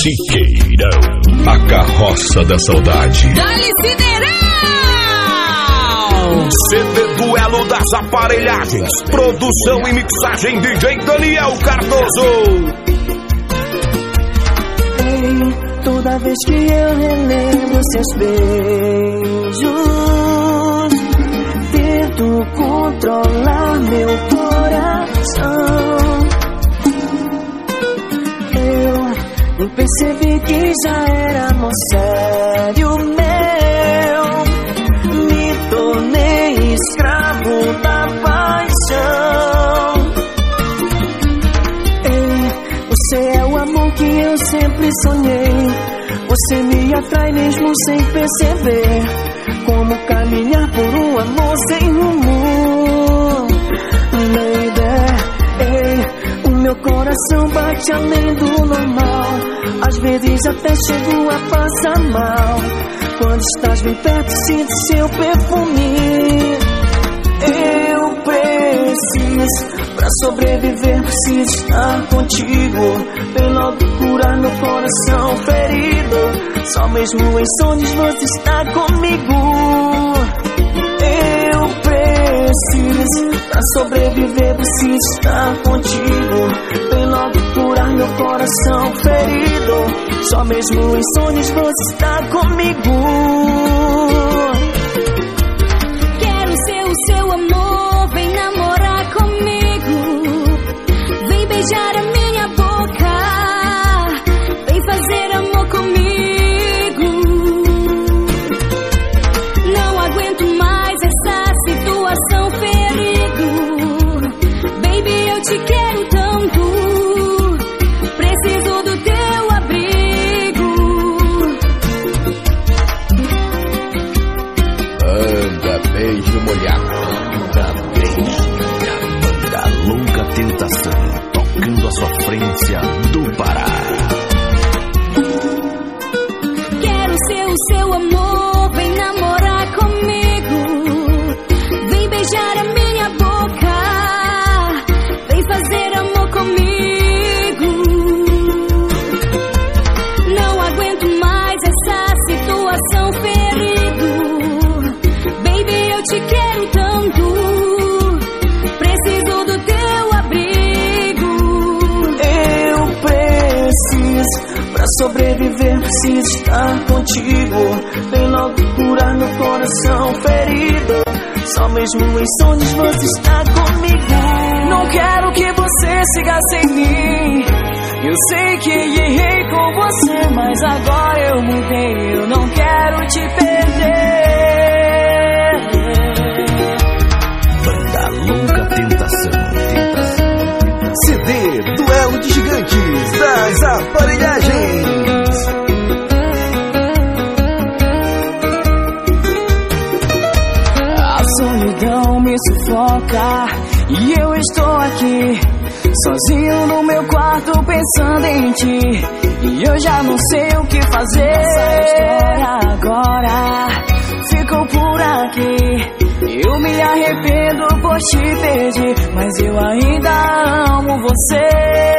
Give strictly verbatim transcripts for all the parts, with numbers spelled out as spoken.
Chiqueirão, a carroça da saudade. Dá-lhe Sideral! C D Duelo das Aparelhagens. Produção e mixagem D J Daniel Cardoso. Ei, toda vez que eu relembro seus beijos, tento controlar meu coração. Eu percebi que já era amor sério meu. Me tornei escravo da paixão. Ei, você é o amor que eu sempre sonhei. Você me atrai mesmo sem perceber. Como caminhar por um amor sem rumo, baby. Ei, meu coração bate além do normal. Às vezes até chego a passar mal. Quando estás bem perto sinto seu perfume. Eu preciso, pra sobreviver preciso estar contigo. Vem logo curar meu coração ferido. Só mesmo em sonhos você está comigo. Eu preciso, pra sobreviver preciso estar contigo. Vem logo curar meu coração ferido. Só mesmo em sonhos você está comigo. Quero ser o seu amor, vem namorar comigo. Vem beijar a minha boca, vem fazer amor comigo. Não aguento mais essa situação ferido. Baby, eu te quero tanto, preciso do teu abrigo. Anda, beijo molhado. Anda, beijo molhado. Da louca tentação, tocando a sofrência do Pará. Quero ser o seu amor, vem namorar comigo. Vem beijar a minha boca, vem fazer amor comigo. Não aguento mais essa situação ferido. Baby, eu te quero tanto, preciso do teu abrigo. Eu preciso, pra sobreviver preciso estar contigo. Vem logo curar meu coração ferido. Só mesmo em sonhos você está comigo. Não quero que você siga sem mim. Eu sei que errei com você, mas agora eu mudei. Eu não quero te perder. Banda Louca Tentação, Tentação. C D Duelo de Gigantes das Aparelhagens. A solidão me sufoca e eu estou aqui sozinho no meu quarto pensando em ti. E eu já não sei o que fazer. Essa história agora ficou por aqui. Eu me arrependo por te perder, mas eu ainda amo você.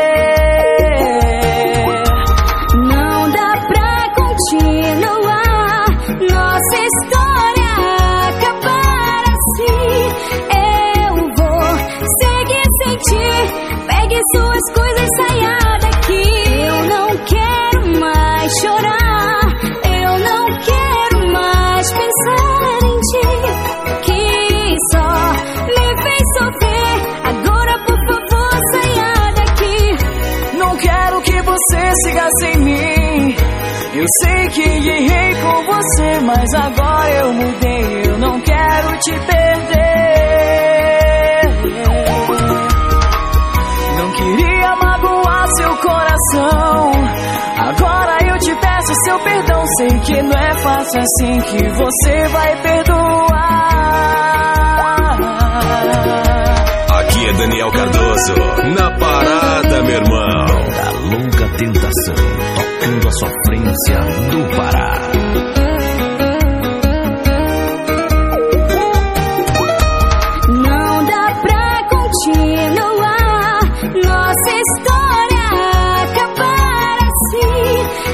Não dá pra continuar nossa história acabar assim. Eu vou seguir sem ti. Pegue suas coisas, saia daqui. Eu não quero mais chorar, eu não quero mais pensar em ti, que só me fez sofrer. Agora por favor saia daqui. Não quero que você siga sem mim. Eu sei que errei com você, mas agora eu mudei. Eu não quero te perder. Não queria magoar seu coração. Agora eu te peço seu perdão. Sei que não é fácil assim que você vai perdoar. Aqui é Daniel Cardoso, na parada, meu irmão. Da Louca Tentação, tocando a sofrência do Pará. Não dá pra continuar nossa história acabar assim.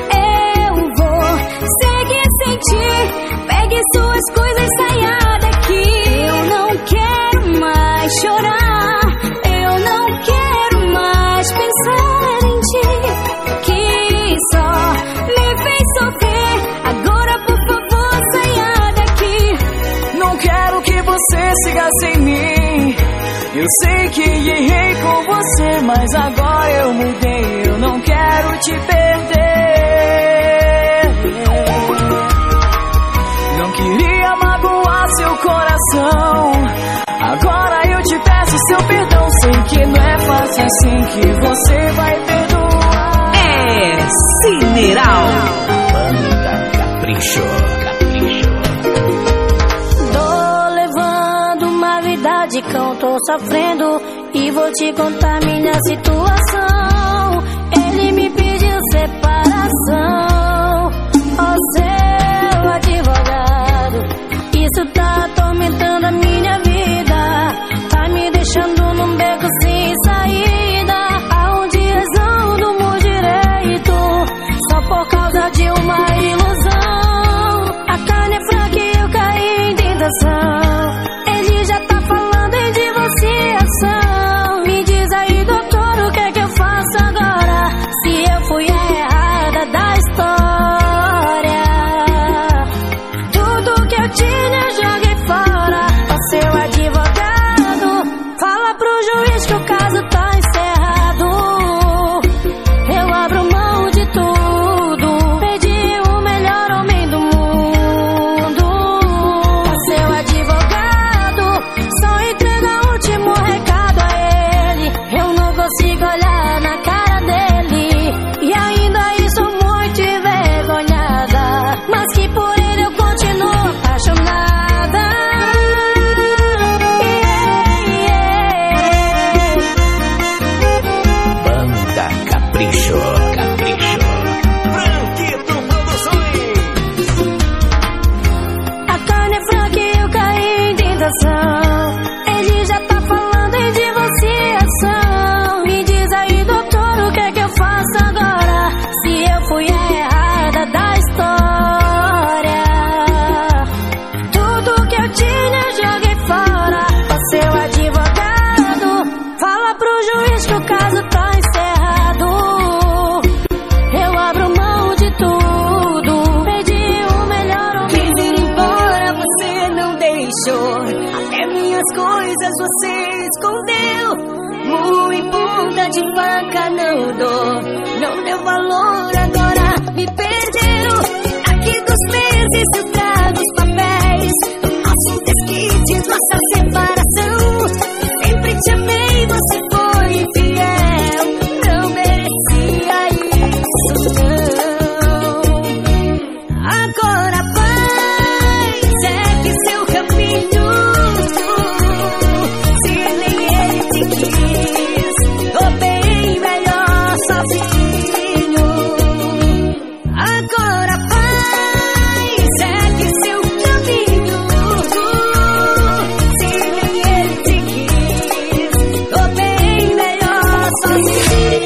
Eu sei que errei com você, mas agora eu mudei, eu não quero te perder. Não queria magoar seu coração, agora eu te peço seu perdão. Sei que não é fácil assim que você vai perdoar. É Cineral. Banda Capricho, Capricho. Tô levando uma vida de cão, tô sofrendo e vou te contar minha situação. Ele me pediu separação, ó seu advogado. Isso tá atormentando a minha vida, tá me deixando num beco sem saída, aonde eu não durmo direito, só por causa de uma ilusão. A carne é fraca e eu caí em tentação. Ele já tá falando em divorciação. Me diz aí, doutor, o que é que eu faço agora, se eu fui a errada da história? Tudo que eu tinha eu joguei fora. Ó seu advogado, fala pro juiz que o caso tá encerrado. Eu abro mão de tudo, perdi o melhor homem do mundo. Ó seu advogado, só entrega o último recado a ele. Eu não consigo olhar na cara dele, e ainda estou muito envergonhada, mas que por ele eu continuo apaixonada. Banda Capricho, Capricho. Branquito Produções. A carne é fraca e eu caí em tentação. Ele já tá falando em divorciação. Me diz aí, doutor, o que é que eu faço agora, se eu fui a errada da história? Tudo que eu tinha eu joguei fora. Ó seu advogado, fala pro juiz que o caso tá encerrado. Eu abro mão de tudo, perdi o melhor. Quis ir embora, você não deixou, até minhas coisas você escondeu. Muito ponta de faca não dou, não deu valor, agora me perdeu. Aqui dos meses eu trago os papéis do nosso desquite, nossa separação. Sempre te amei, você foi infiel, não merecia isso não. Agora vai, segue seu caminho, se nem ele te quis, tô bem melhor sozinho. Agora vai, segue seu caminho, se nem ele te quis, tô bem melhor sozinho.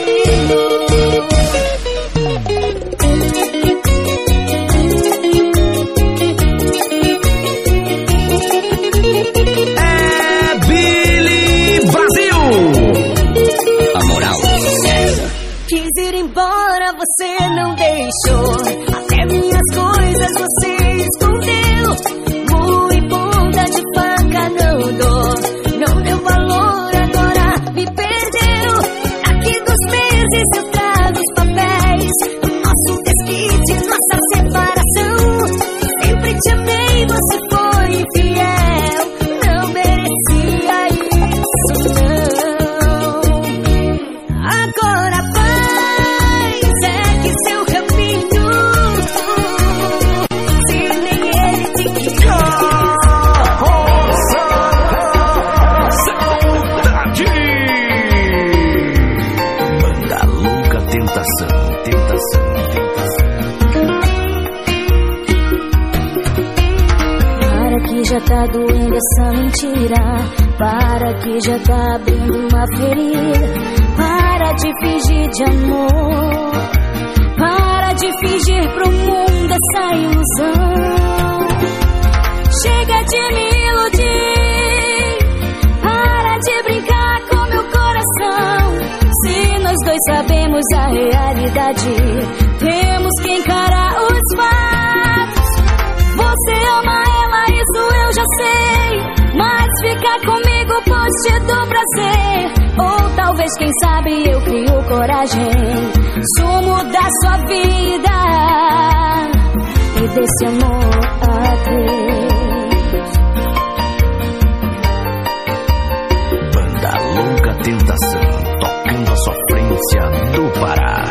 É Billy Brasil. A moral essa. Quis ir embora, você não deixou, até minhas coisas você escondeu. Muito ponta de faca não dou, não deu valor, agora me perdeu. Aqui dos meses eu trago os papéis do nosso desquite, nossa separação. Sempre te amei, você foi infiel, não merecia isso não. Agora vai, segue seu caminho, se nem ele te quis. Saudade. Banda Louca Tentação, Tentação, Tentação. Para que já tá doendo essa mentira, para que já tá abrindo uma ferida. Para de fingir de amor, para de fingir pro mundo essa ilusão. Chega de me iludir, para de brincar com meu coração. Se nós dois sabemos a realidade, temos que encarar os fatos. Você ama ela, isso eu já sei, mas ficar comigo post do prazer. Ou talvez, quem sabe, eu crio coragem. Sumo da sua vida e desse amor a três. Banda Louca Tentação, tocando a sofrência do Pará.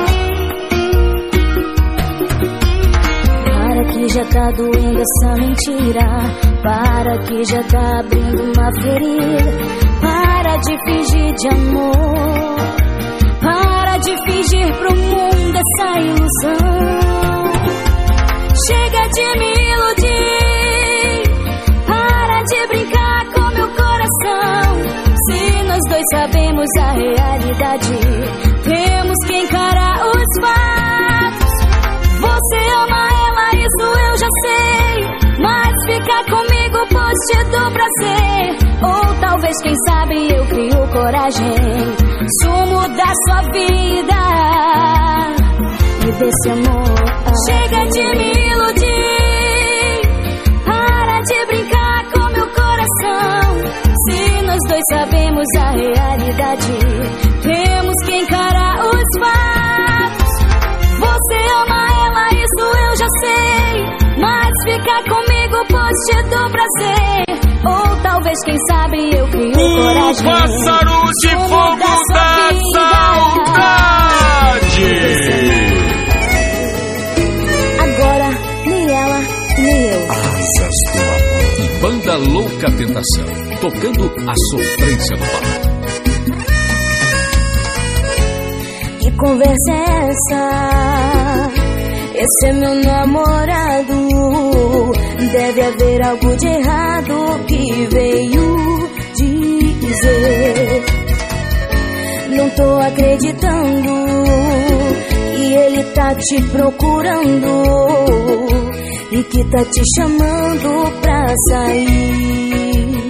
Para que já tá doendo essa mentira. Para que já tá abrindo uma ferida. Para de fingir de amor. Para de fingir pro mundo essa ilusão. Chega de me iludir. Para de brincar com meu coração. Se nós dois sabemos a realidade, temos que encarar os fatos. Você ama ela, isso eu já sei. Mas fica comigo, post do prazer. Ou talvez, quem sabe, eu crio coragem. Sumo da sua vida e desse amor. Chega de me iludir. Para de brincar com meu coração. Se nós dois sabemos a realidade, temos que encarar os fatos. Você ama ela, isso eu já sei. Mas fica comigo, post do prazer. Ou talvez, quem sabe, eu crio o coragem. Pássaro de Sumo fogo da da saudade. Agora, nem ela, nem eu. Asas do amor. E Banda Louca Tentação, tocando a sofrência do Pará. Que conversa é essa? Esse é meu namorado. Deve haver algo de errado que veio dizer. Não tô acreditando que ele tá te procurando e que tá te chamando pra sair.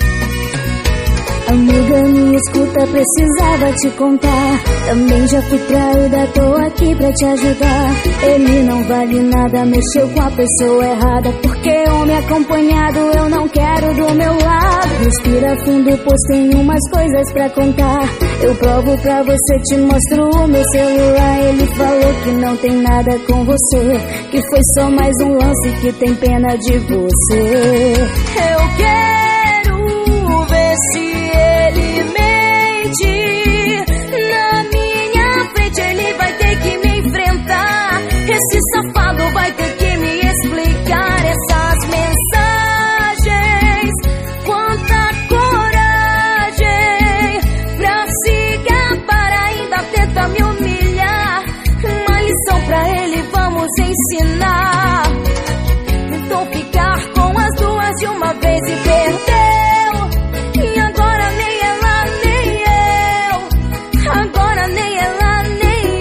Amiga, me escuta, precisava te contar. Também já fui traída, tô aqui pra te ajudar. Ele não vale nada, mexeu com a pessoa errada. Porque homem acompanhado eu não quero do meu lado. Respira fundo, pois tem umas coisas pra contar. Eu provo pra você, te mostro o meu celular. Ele falou que não tem nada com você, que foi só mais um lance, que tem pena de você. Eu quero ver se ele mente. Na minha frente ele vai ter que me enfrentar. Esse safado vai ter que me explicar essas mensagens. Quanta coragem pra se gabar, ainda tenta me humilhar. Uma lição pra ele vamos ensinar. Tentou ficar com as duas de uma vez e perdeu. E agora nem ela, nem eu. Agora nem ela, nem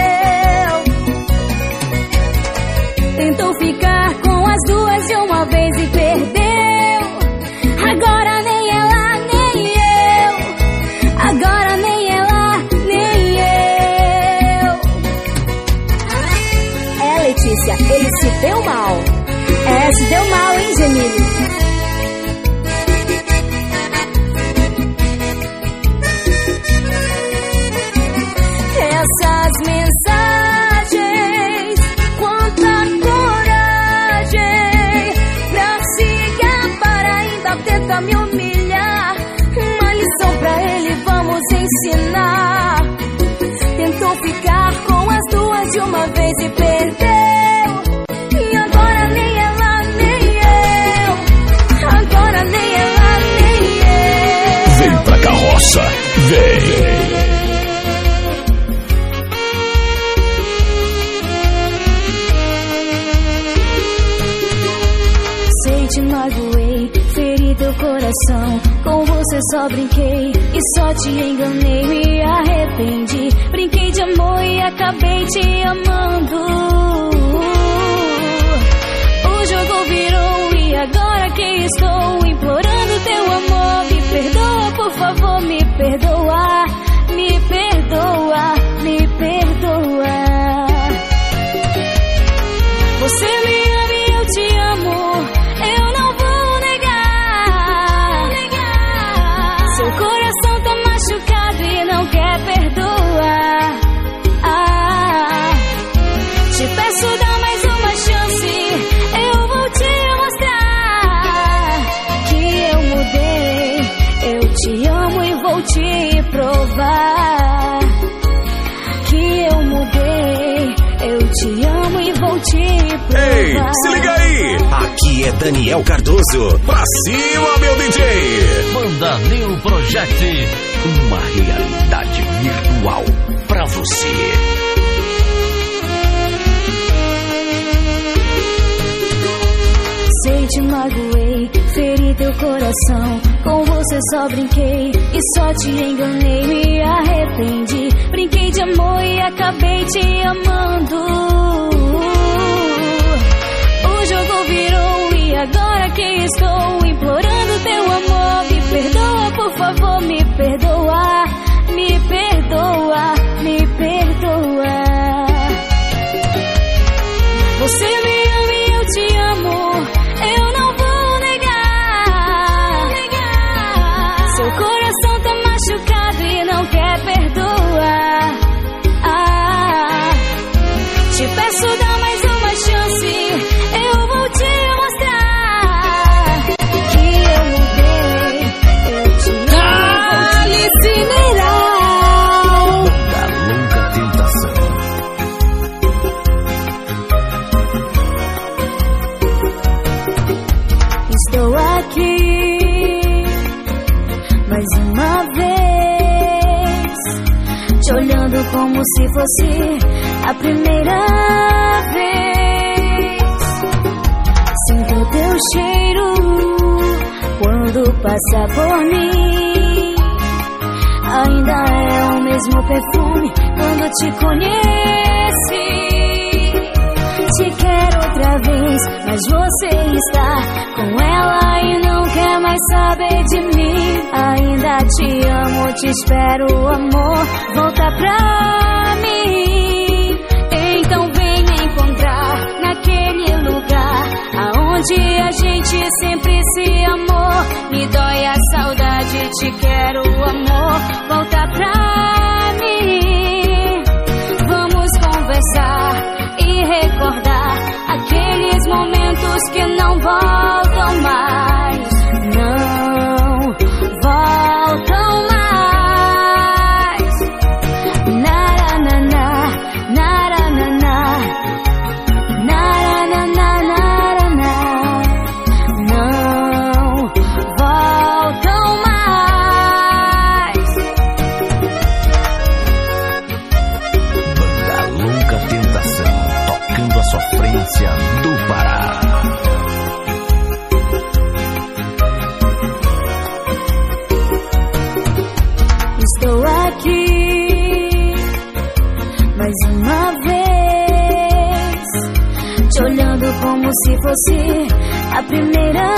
eu. Tentou ficar com as duas de uma vez e perdeu. Agora nem ela, nem eu. Agora nem ela, nem eu. É, Letícia, ele se deu mal. É, se deu mal, hein, Gemini? Essas mensagens, quanta coragem pra se gabar, ainda tenta me humilhar. Uma lição pra ele vamos ensinar. Tentou ficar com as duas de uma vez e perdeu. E agora nem ela, nem eu. Agora nem ela, nem eu. Vem pra carroça, vem. Te magoei, feri teu coração. Com você só brinquei e só te enganei. Me arrependi, brinquei de amor e acabei te amando. O jogo virou e agora que estou implorando teu amor. Me perdoa, por favor, me perdoa. Me perdoa, me perdoa. Você me ama e eu te amo. Eu não vou negar, te provar. Ei, se liga aí! Aqui é Daniel Cardoso. Pra cima, meu D J! Banda New Project, uma realidade virtual pra você. Sei, te magoei, feri teu coração. Com você só brinquei e só te enganei. Me arrependi, brinquei de amor e acabei te amando. O jogo virou e agora que estou implorando teu amor. Me perdoa, por favor, me perdoa. Me perdoa, me perdoa. Você me ama e eu te amo, eu não vou negar. Seu coração tá machucado e não quer perdoar. Ah, te peço, dá mais uma chance, eu vou te mostrar que eu mudei, eu te amo. Alice Mineral. Da longa tentação. Estou aqui mais uma vez, te olhando como se fosse a primeira vez. Sinto teu cheiro quando passa por mim. Ainda é o mesmo perfume quando te conheci. Te quero outra vez, mas você está com ela e não quer mais saber de mim. Ainda te amo, te espero, amor, volta pra mim. Então vem me encontrar naquele lugar aonde a gente sempre se amou. Me dói a saudade, te quero, amor, volta pra mim. Vamos conversar e recordar aqueles momentos que não voltam mais. Não voltam mais. Narananá, narananá, narananá, narananá. Não voltam mais. Banda Longa Tentação, tocando a sofrência do Pará. Estou aqui mais uma vez, te olhando como se fosse a primeira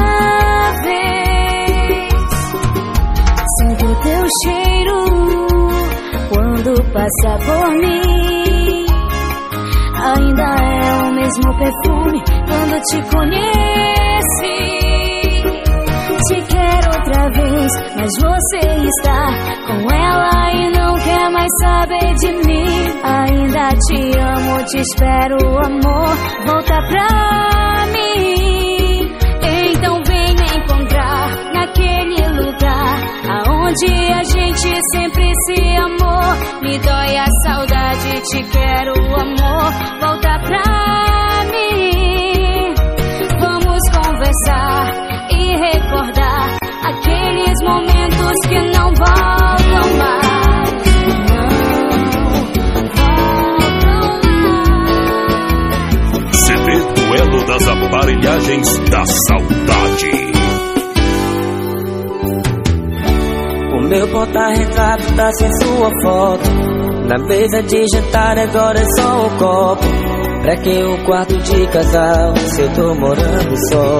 vez. Sinto teu cheiro quando passa por mim. Ainda é o mesmo perfume quando te conheci. Te quero outra vez, mas você está com ela e não quer mais saber de mim. Ainda te amo, te espero, amor, volta pra mim. Então vem me encontrar naquele lugar aonde a gente sempre se amou. Me dói a saudade, te quero, amor, volta pra mim. Vamos conversar e recordar aqueles momentos que não voltam mais. Não voltam mais. C D Duelo das Aparelhagens da Saudade. O meu porta-retrato tá sem sua foto. Na mesa de jantar agora é só um copo. Pra que um quarto de casal se eu tô morando só?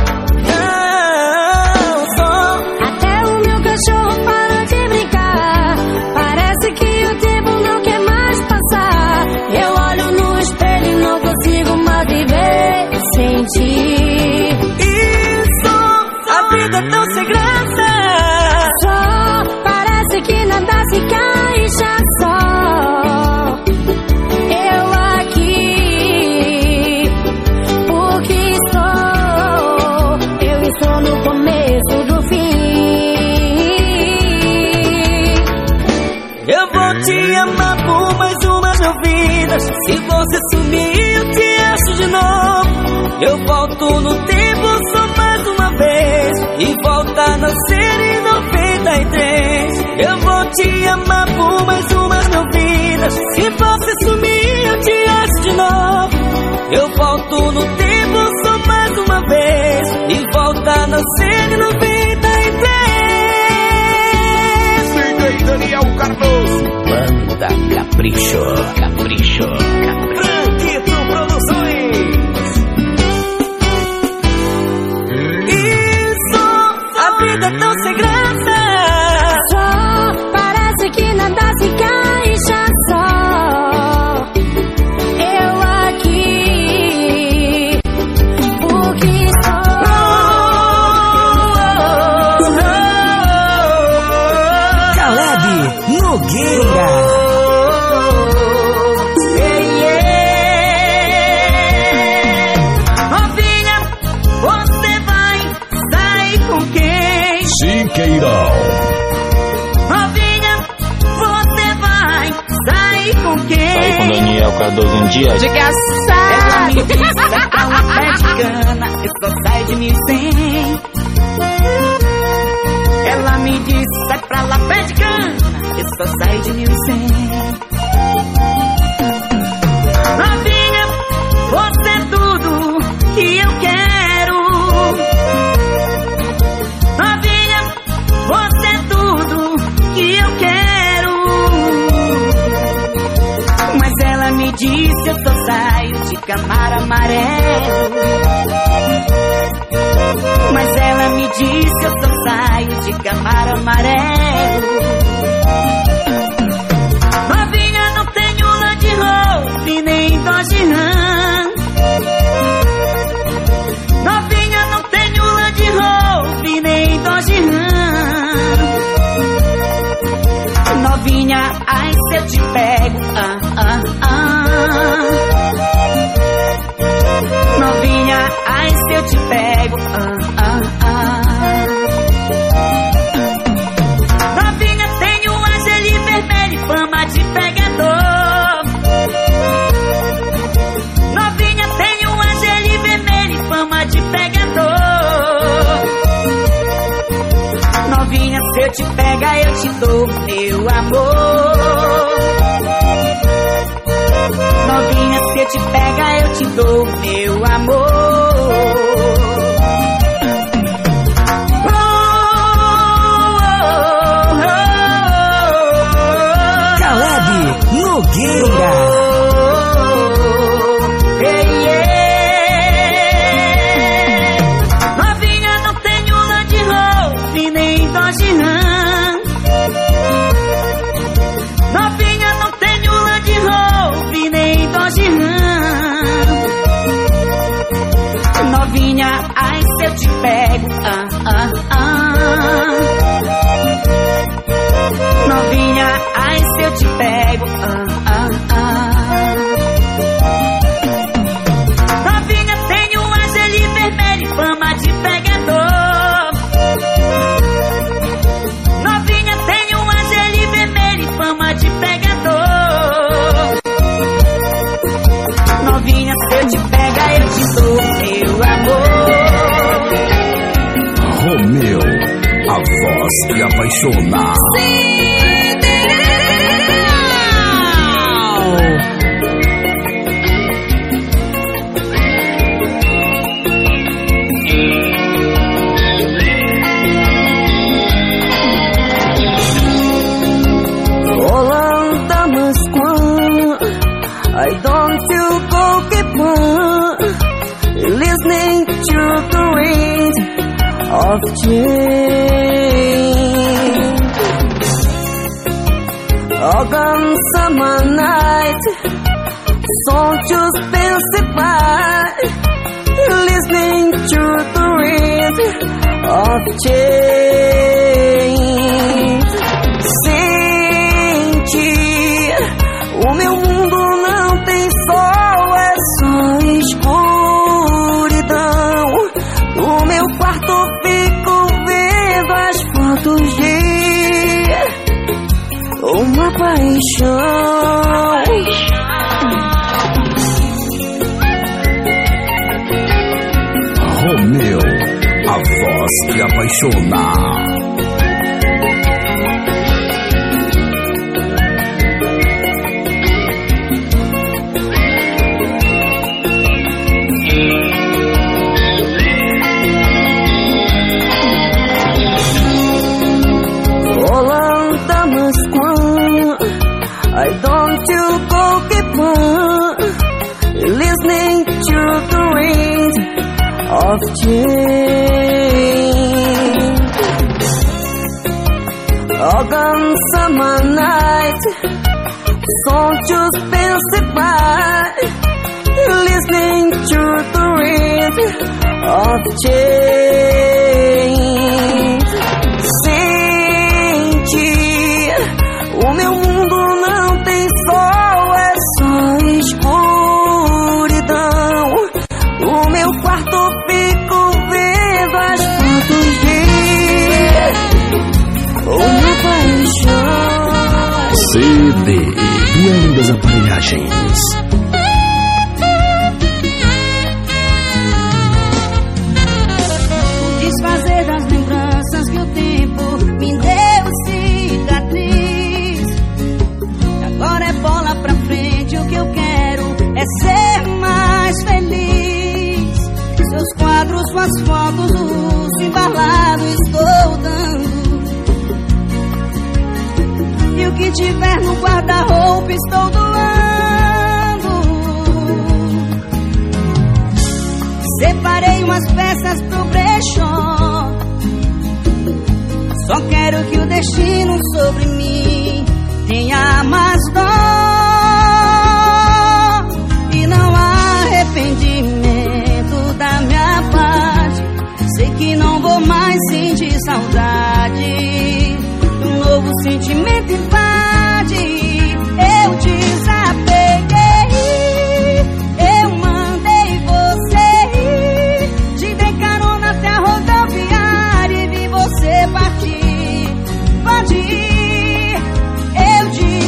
Não, só. Até o meu cachorro para de brincar. Parece que o tempo não quer mais passar. Eu olho no espelho e não consigo mais viver sem ti. Isso, a vida é tão sem graça. Só parece que nada se encaixa só. Eu aqui, porque estou, eu estou no começo do fim. Eu vou te amar por mais umas vidas. Se você sumir, eu te acho de Eu volto no tempo só mais uma vez e volta a nascer em noventa e três. Eu vou te amar por mais umas mil vidas. Se você sumir eu te acho de novo. Eu volto no tempo só mais uma vez e volta a nascer em noventa e três. D J Daniel Cardoso. Banda Capricho, Capricho, Capricho. Franquito Produções. Isso, a vida é tão sem graça. Só parece que nada se encaixa só. Eu aqui, porque estou. Caleb Nogueira. Siqueirão. Novinha, você vai sair com quem? Sair com Daniel Cardoso um dia. De caçar. Ela me disse pra lá pé de cana, eu só saio de mil e cem. Ela me disse sai pra lá pé de cana, eu só saio de mil e cem. Novinha, você é tudo que eu quero. Novinha, você é tudo que eu quero. Mas ela me disse eu só saio de Camaro amarelo. Mas ela me disse eu só saio de Camaro amarelo. Novinha, não tenho Land Rover nem Dodge Ram. Novinha, não tenho Land Rover nem Dodge Ram. Novinha, ai se eu te pego, ah, ah, ah. Novinha, ai se eu te pego, ah, ah, ah. Novinha, tenho Angeli vermelho e fama de pegador. Novinha, tenho Angeli vermelho e fama de pegador. Novinha, se eu te pegar eu te dou meu amor. Novinha, se eu te pegar eu te dou meu amor. Oh, oh, oh, oh. Caleb Nogueira. Hey, yeah. Novinha, não tenho Land Rover nem Dodge Ram. Novinha, não tenho Land Rover nem Dodge Ram. Novinha, ai se eu te pego, ah, ah, ah. Novinha, ai se eu te pego, ah, ah, ah. Novinha, tenho Angeli vermelho e fama de pegador. Novinha, tenho Angeli vermelho e fama de pegador. Novinha, se eu te pegar eu te dou meu amor. Romeu, a voz que apaixona. Holanda, Moscou, I don't feel goalkeeper. Listening to the wind of change. Organ summer night, song just passing by. Listening to the wind of change. Sente, o meu mundo não tem sol, é só escuridão. No meu quarto fico vendo as fotos de uma paixão. apaixonar. Olanda, Moscow, I don't you go keep on listening to the ring of change. August summer night, don't you specify listening to the ring of change. Sente, o meu mundo não tem sol, é só escuridão. O meu quarto fico vendo as fotos de uma paixão. C D Duelo das Aparelhagens. Desfazer das lembranças que o tempo me deu cicatriz. Agora é bola pra frente, o que eu quero é ser mais feliz. Seus quadros, suas fotos, luxo embalado estou dando. E o que tiver no guarda-roupa estou doando. Separei umas peças pro brechó. Só quero que o destino sobre mim tenha mais dó. E não há arrependimento da minha parte. Sei que não vou mais sentir saudade. Um novo sentimento invade. Eu desapeguei. Eu mandei você ir. Te dei carona até a rodoviária e vi você partir. Pode ir. Eu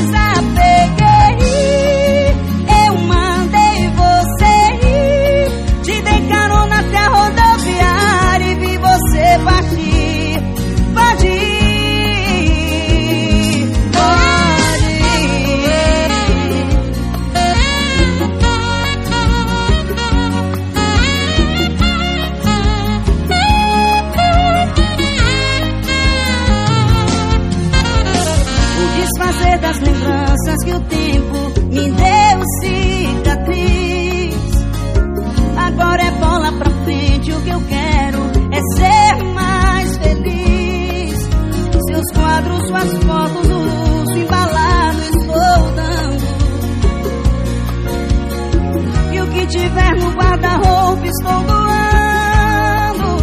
desapeguei. Eu mandei você ir. Te dei carona até a rodoviária e vi você partir. Pode ir. Desfazer das lembranças que o tempo me deu cicatriz. Agora é bola pra frente, o que eu quero é ser mais feliz. Seus quadros, suas fotos, o luxo embalado estou dando. E o que tiver no guarda-roupa estou doando.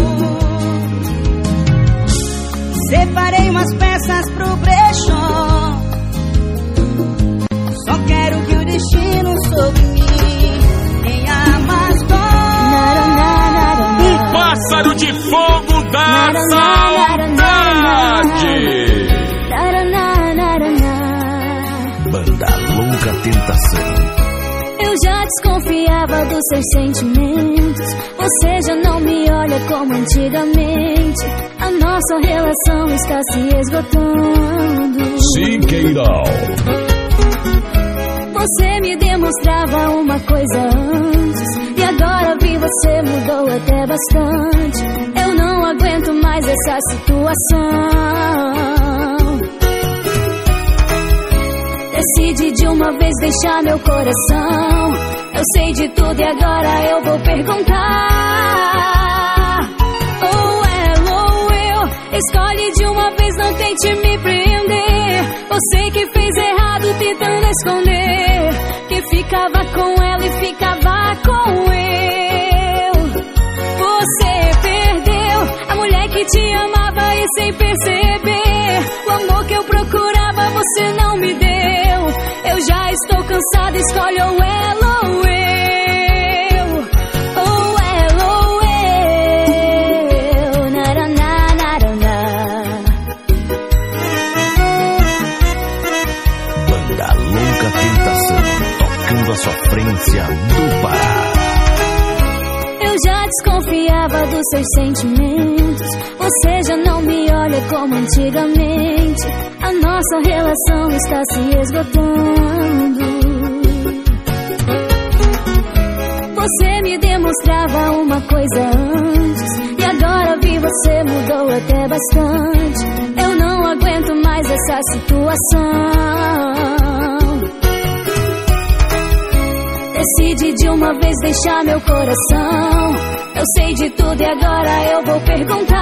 Separei umas peças pro brechó. Só quero que o destino sobre mim tenha mais dó. O pássaro de fogo da saudade. Banda Louca Tentação. Eu já desconfiava dos seus sentimentos. Você já não me olha como antigamente. A nossa relação está se esgotando. Siqueirão. Você me demonstrava uma coisa antes e agora vi você mudou até bastante. Eu não aguento mais essa situação. Decide de uma vez deixar meu coração. Eu sei de tudo e agora eu vou perguntar. Ou ela ou eu. Escolhe de uma vez, não tente me prender. Você que fez errado tentando esconder que ficava com ela e ficava com eu. Você perdeu a mulher que te amava e sem perceber o amor que eu procurava você não me deu. Eu já estou cansada, escolhe ou ela ou eu. Ou ela ou eu. Naraná, naraná. Banda Louca Tentação, tocando a sofrência do Pará. Eu já desconfiava dos seus sentimentos. Você já não me olha como antigamente. A nossa relação está se esgotando. Você me demonstrava uma coisa antes, e agora vi você mudou até bastante. Eu não aguento mais essa situação. Decide de uma vez deixar meu coração. Eu sei de tudo e agora eu vou perguntar.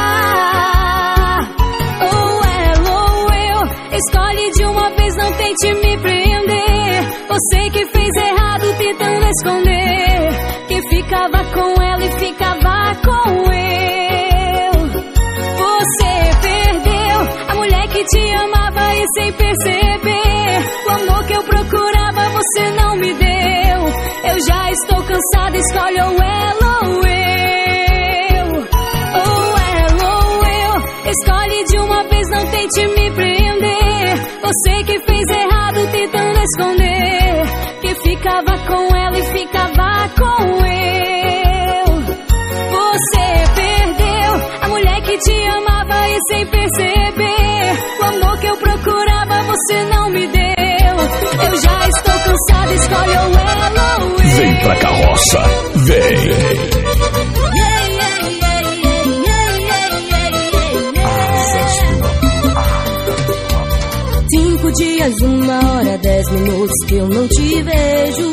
Ou ela ou eu, escolhe de uma vez, não tente me prender. Você que fez errado tentando esconder, que ficava com ela e ficava com eu. Você perdeu a mulher que te amava e sem perceber, o amor que eu procurava você não me deu. Eu já estou cansada, escolhe ou ela ou eu. Ou ela ou eu, escolhe de uma vez, não tente me prender. Você que fez errado tentando esconder, que ficava com ela e ficava com eu. Você perdeu a mulher que te amava e sem perceber, o amor que eu procurava você não me deu. Eu já estou cansada, escolhe ou ela ou eu. Vem pra carroça, vem. Cinco dias, uma hora, dez minutos que eu não te vejo.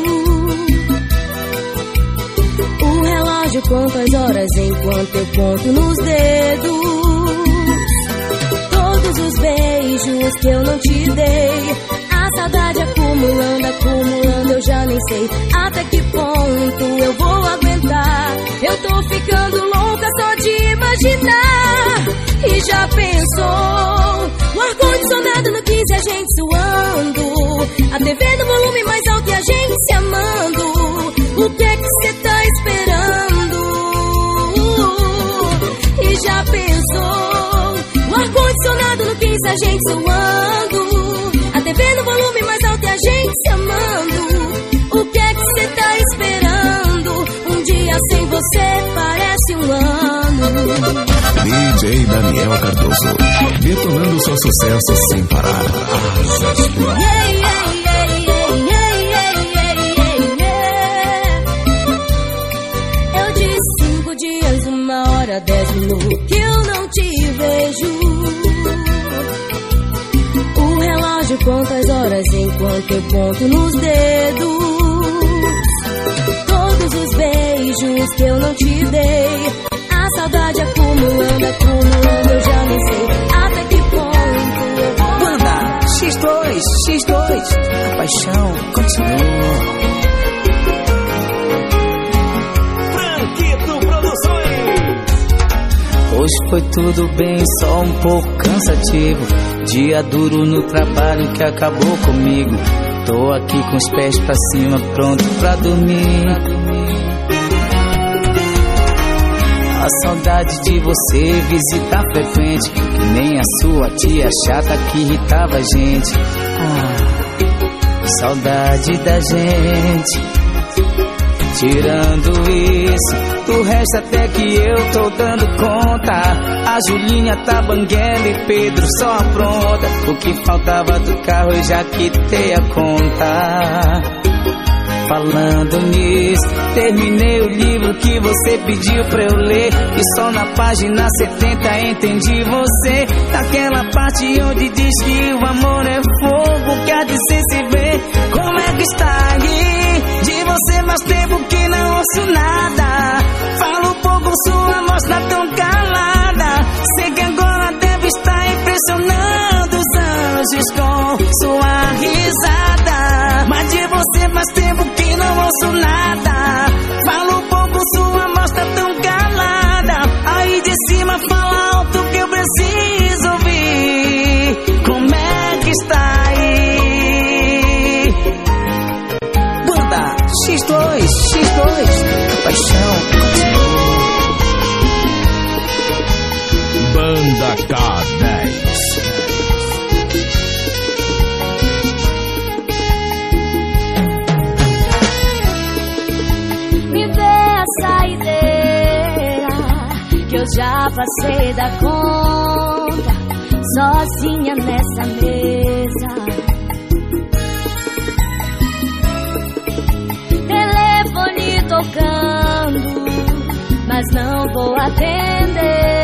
O relógio conta as horas enquanto eu conto nos dedos. Todos os beijos que eu não te dei, a saudade acumulando, acumulando, eu já nem sei até que ponto eu vou aguentar. Eu tô ficando louca só de imaginar. E já pensou, o ar-condicionado no quinze, a gente suando, a T V no volume mais alto e a gente se amando. O que é que cê tá esperando? E já pensou, o ar-condicionado no quinze, a gente suando, a T V no volume mais alto e a gente se amando. O que é que cê tá esperando? Um dia sem você parece um ano. D J Daniel Cardoso, detonando seu sucesso sem parar. Yeah, yeah, yeah, yeah, yeah, yeah, yeah, yeah. Eu disse cinco dias, uma hora, dez minutos que eu não te vejo. O relógio conta as horas enquanto eu conto nos dedos. Todos os beijos que eu não te dei, a saudade acumulando, acumulando, eu já nem sei até que ponto eu vou. Banda X dois, X dois, a paixão continua. Franquito Produções. Hoje foi tudo bem, só um pouco cansativo. Dia duro no trabalho que acabou comigo. Tô aqui com os pés pra cima, pronto pra dormir. A saudade de você, visita frequente, que nem a sua tia chata que irritava a gente. Ah, saudade da gente. Tirando isso, do resto até que eu tô dando conta. A Julinha tá banguela e Pedro só apronta. O que faltava do carro eu já quitei a conta. Falando nisso, terminei o livro que você pediu pra eu ler, e só na página setenta entendi você. Naquela parte onde diz que o amor é fogo, que há de ser se ver. Como é que está aí? De você faz tempo que não ouço nada. Falo pouco, sua voz tá tão calada. Sei que agora deve estar impressionando os anjos com sua risada. Mas de você faz tempo que não ouço nada. Falo pouco, sua voz tá tão calada. Aí de cima fala alto que eu preciso ouvir. Como é que está aí? Banda X dois, X dois, a paixão continua. Banda K dez. Me dê a saideira. já passei da conta, sozinha nessa mesa. Telefone tocando, mas não vou atender.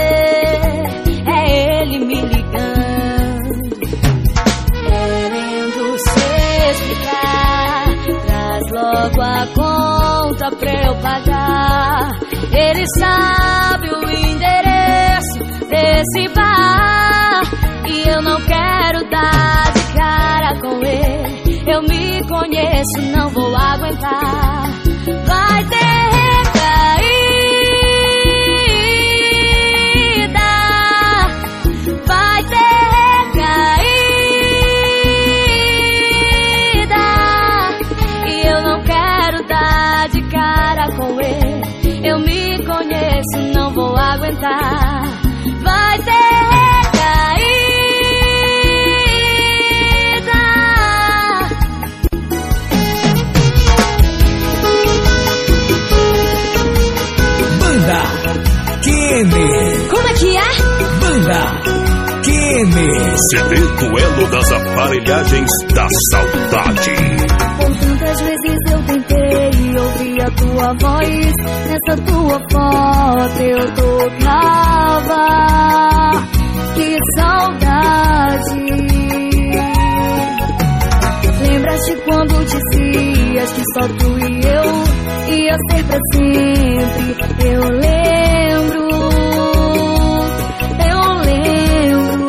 É ele me ligando, querendo se explicar. Traz logo a conta pra eu pagar. Ele sabe o endereço desse bar e eu não quero dar de cara com ele. Eu me conheço, não vou aguentar. Vai ter recaída, vai ter recaída e eu não quero dar de cara com ele. Eu me conheço, não vou aguentar. Vai ter recaída. Banda Kenny. Como é que é? Banda Kenny. C D Duelo das Aparelhagens da Saudade. Por tantas vezes eu tentei ouvir a tua voz, nessa tua foto eu tocava. Que saudade. Lembras-te quando dizias que só tu e eu ia ser pra sempre? Eu lembro, eu lembro.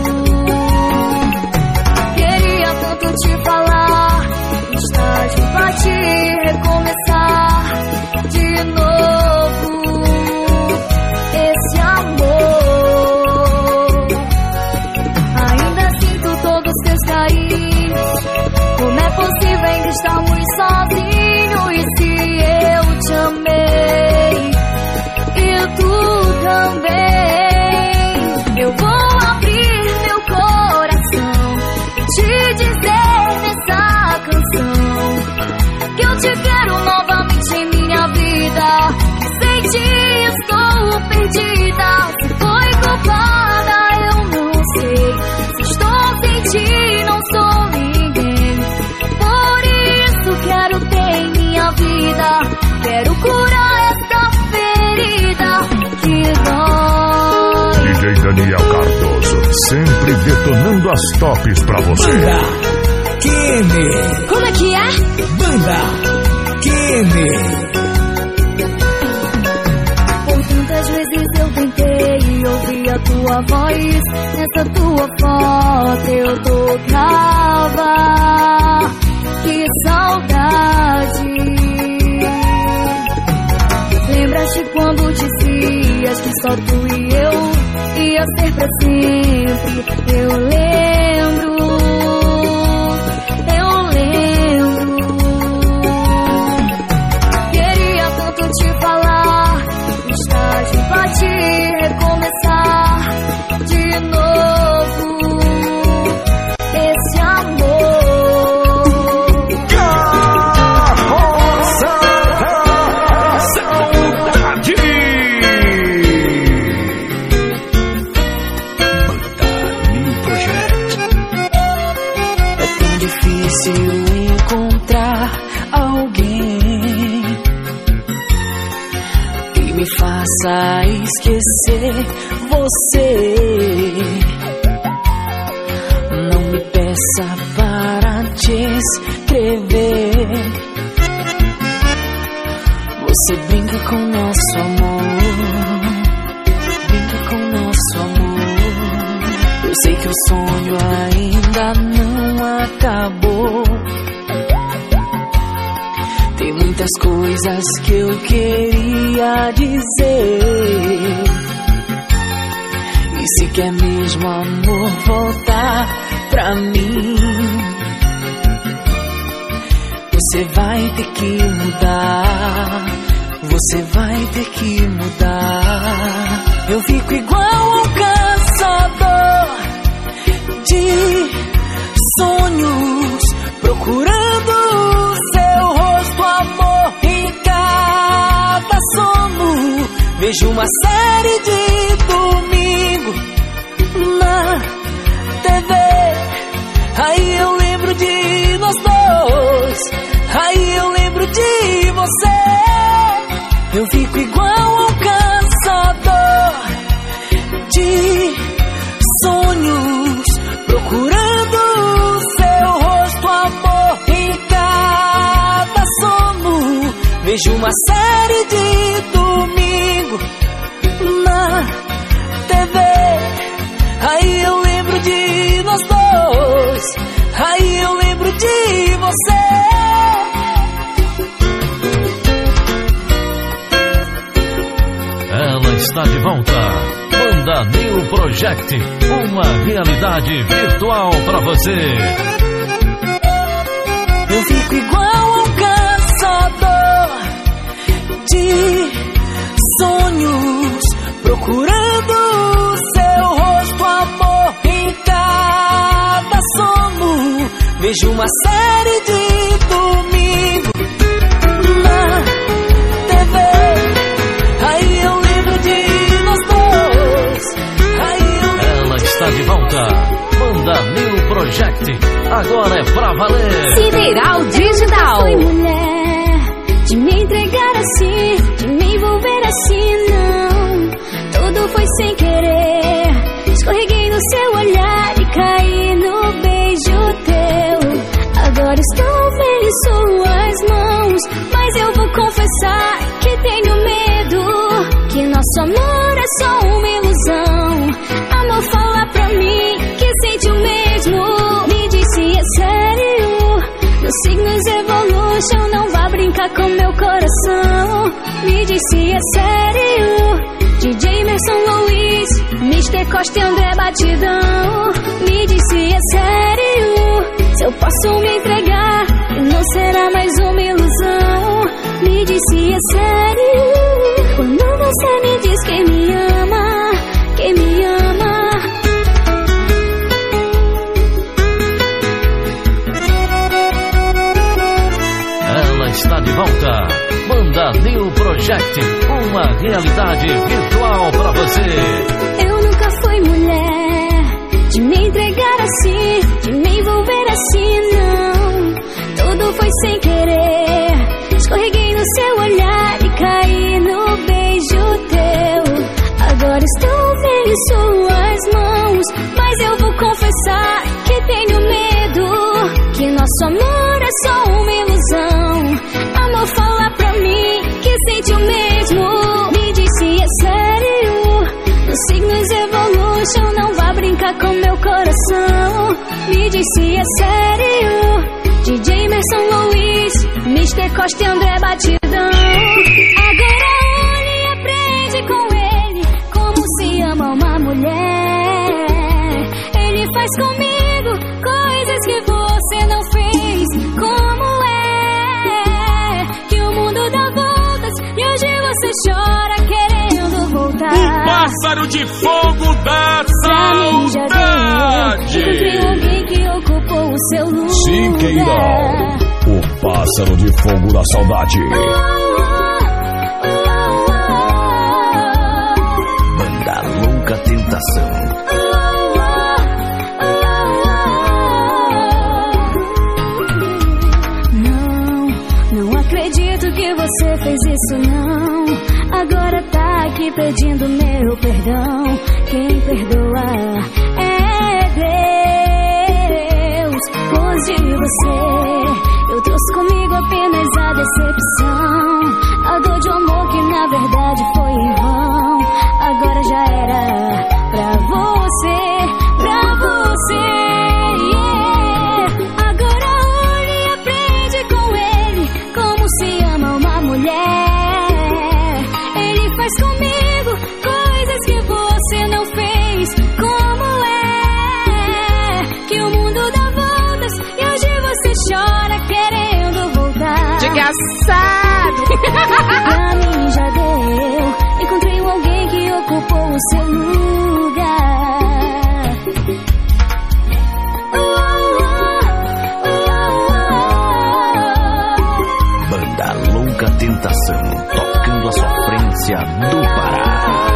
Queria tanto te falar, estágio pra te recomeçar de novo esse amor. Ainda sinto todos os teus carinhos. Como é possível ainda estarmos sozinhos? E se eu te amei e tu também, eu vou abrir meu coração, te dizer nessa canção que eu te quero novamente em minha vida. Sem ti estou perdida. Se foi culpada eu não sei. Se estou sem ti não sou ninguém. Por isso quero ter em minha vida. Quero curar essa ferida que dói. D J Daniel Cardoso, sempre detonando as tops pra você. Banda Kenny. Como é que é? Banda Kenny. Por tantas vezes eu tentei ouvir a tua voz, nessa tua foto eu tocava. Que saudade. Lembras-te quando dizias que só tu e eu ia ser pra sempre? Eu lembro, eu lembro. Queria tanto te falar, estágio pra te recomeçar de novo esse amor. Encontrar alguém que me faça esquecer você. Não me peça para te escrever. Você brinca com nosso amor, brinca com nosso amor. Eu sei que o sonho ainda não acabou. Tem muitas coisas que eu queria dizer. E se quer mesmo, amor, voltar pra mim, você vai ter que mudar. Você vai ter que mudar. Eu fico igual um caçador de sonhos, procurando o seu rosto, amor. Em cada sono vejo uma série de dois. Aí eu lembro de você. Eu fico igual um caçador de sonhos, procurando seu rosto, amor. Em cada sono vejo uma série de domingo na T V. Aí eu lembro de nós dois. Aí eu lembro de você. Ela está de volta. Banda New Project, uma realidade virtual pra você. Eu fico igual um caçador de sonhos, procurando seu rosto, amor. Em cada sono vejo uma série de domingo na T V. Aí eu lembro de nós dois. Aí eu... Ela está de volta. Banda New Project, agora é pra valer. Sideral Digital. Fui mulher de me entregar assim, de me envolver assim, não. Tudo foi sem querer. Escorreguei no seu olhar e caí no beijo teu. Agora estou vendo em suas mãos, mas eu vou confessar que tenho medo, que nosso amor é só uma ilusão. Amor, fala pra mim que sente o mesmo. Me diz se é sério. No Signos Evolution não vá brincar com meu coração. Me diz se é sério. D J Emerson Luiz, mister Costa e André Batidão. Me diz se é sério. Se eu posso me entregar e não será mais uma ilusão. Me diz se é sério. Quando você me diz que me ama, que me ama. Ela está de volta. Banda New Project, uma realidade virtual pra você. Eu nunca fui mulher de me entregar assim, de me envolver assim, não. Tudo foi sem querer. Escorreguei no seu olhar e caí no beijo teu. Agora estou vendo em suas mãos, mas eu vou confessar que tenho medo, que nosso amor é só uma ilusão. Amor, fala pra mim que sente o mesmo. Me diz se é sério. No Signos Evolution não vá brincar com meu coração. Me diz se é sério. D J Emerson Luiz, mister Costa e André Batidão. Agora olhe e aprende com ele como se ama uma mulher. Ele faz comigo coisas que você não fez. Como é que o mundo dá voltas e hoje você chora querendo voltar? O pássaro de fogo da Pra mim já saudade. deu. Encontrei alguém que ocupou o seu lugar. Siqueirão, o pássaro de fogo da saudade. Banda Louca Tentação. Não, não acredito que você fez isso, não. Agora tá aqui pedindo meu perdão. Quem perdoa é Deus. Longe de você, eu trouxe comigo apenas a decepção, a dor de um amor que na verdade foi em vão. Agora já era pra você, pra você, yeah. Agora olhe e aprende com ele como se ama uma mulher. Ele faz comigo coisas que você não fez. Como é que o mundo dá voltas e hoje você chora querendo voltar? Desgraçado! Pra mim já deu. Encontrei alguém que ocupou o seu lugar. Banda Louca Tentação, tocando a sofrência do Pará.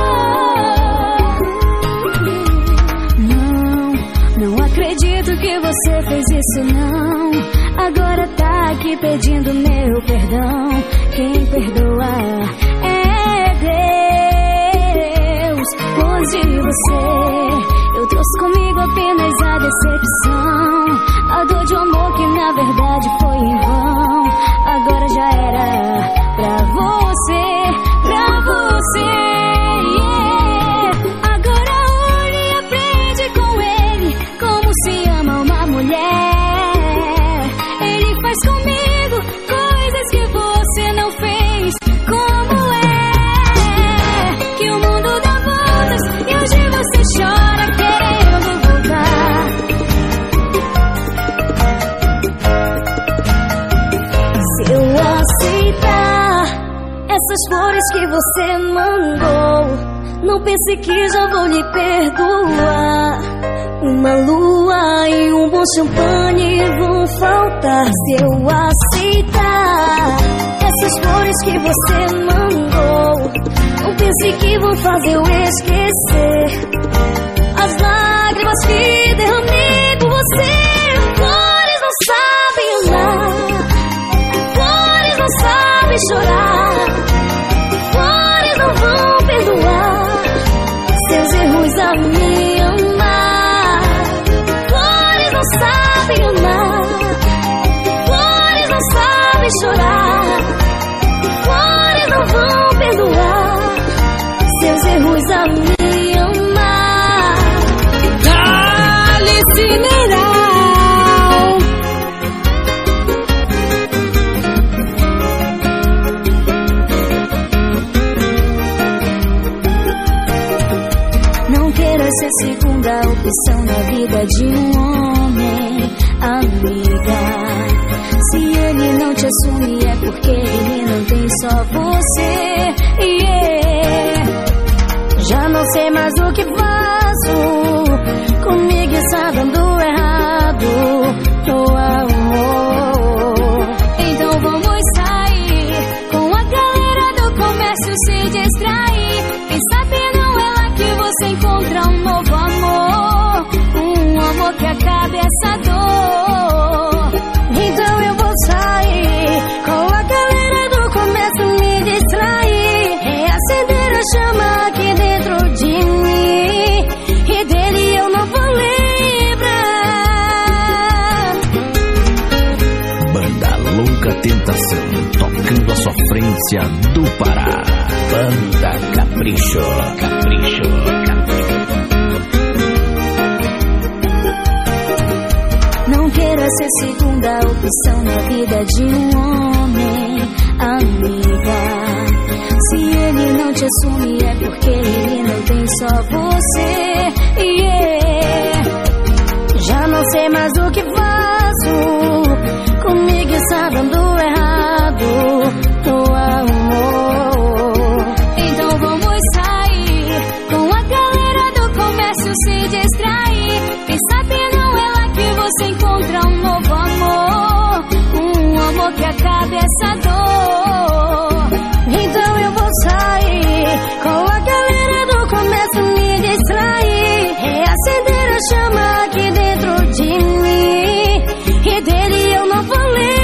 Não, não acredito que você fez isso, não. Agora tá aqui pedindo meu perdão. Quem perdoa é Deus. Longe de você, eu trouxe comigo apenas a decepção, a dor de um amor que na verdade foi em vão. Agora já era pra você, pra você, yeah. Agora olhe e aprende com ele como se ama uma mulher. Ele faz comigo coisas que você não fez. Como é que o mundo dá voltas e hoje você chora querendo voltar? Se eu aceitar essas flores que você mandou, não pense que já vou lhe perdoar. Uma lua e um bom champanhe vão faltar. Se eu aceitar essas flores que você mandou, não pense que vão fazer eu esquecer as lágrimas que derramei por você. Flores não sabem amar, flores não sabem chorar, flores não vão perdoar seus erros a me amar. Flores não sabem amar, flores não sabem chorar, flores não vão perdoar seus erros a me amar. Cálice mineral. Não queira ser segunda opção na vida de um homem, amiga. Se ele não te assume é porque ele não tem só você, yeah. Já não sei mais o que faço, comigo está dando errado, oh, amor. Então vamos sair com a galera do comércio, se distrair. Quem sabe não é lá que você encontra um novo amor, um amor que acabe essa dor. Então eu vou sair com a galera do comércio, me distrair, reacender a chama aqui dentro de mim, e dele eu não vou lembrar. Banda Louca Tentação, tocando a sofrência do Pará. Banda Capricho, Capricho, Capricho. Não queira ser segunda opção na vida de um homem, amiga. Se ele não te assume é porque ele não tem só você, yeah. Já não sei mais o que faço, comigo está dando errado, oh, amor. Então vamos sair com a galera do comércio, se distrair. Quem sabe não é lá que você encontra um novo amor, um amor que acabe essa dor. Então eu vou sair com a galera do comércio, me distrair, reacender a chama aqui dentro de mim, e dele eu não vou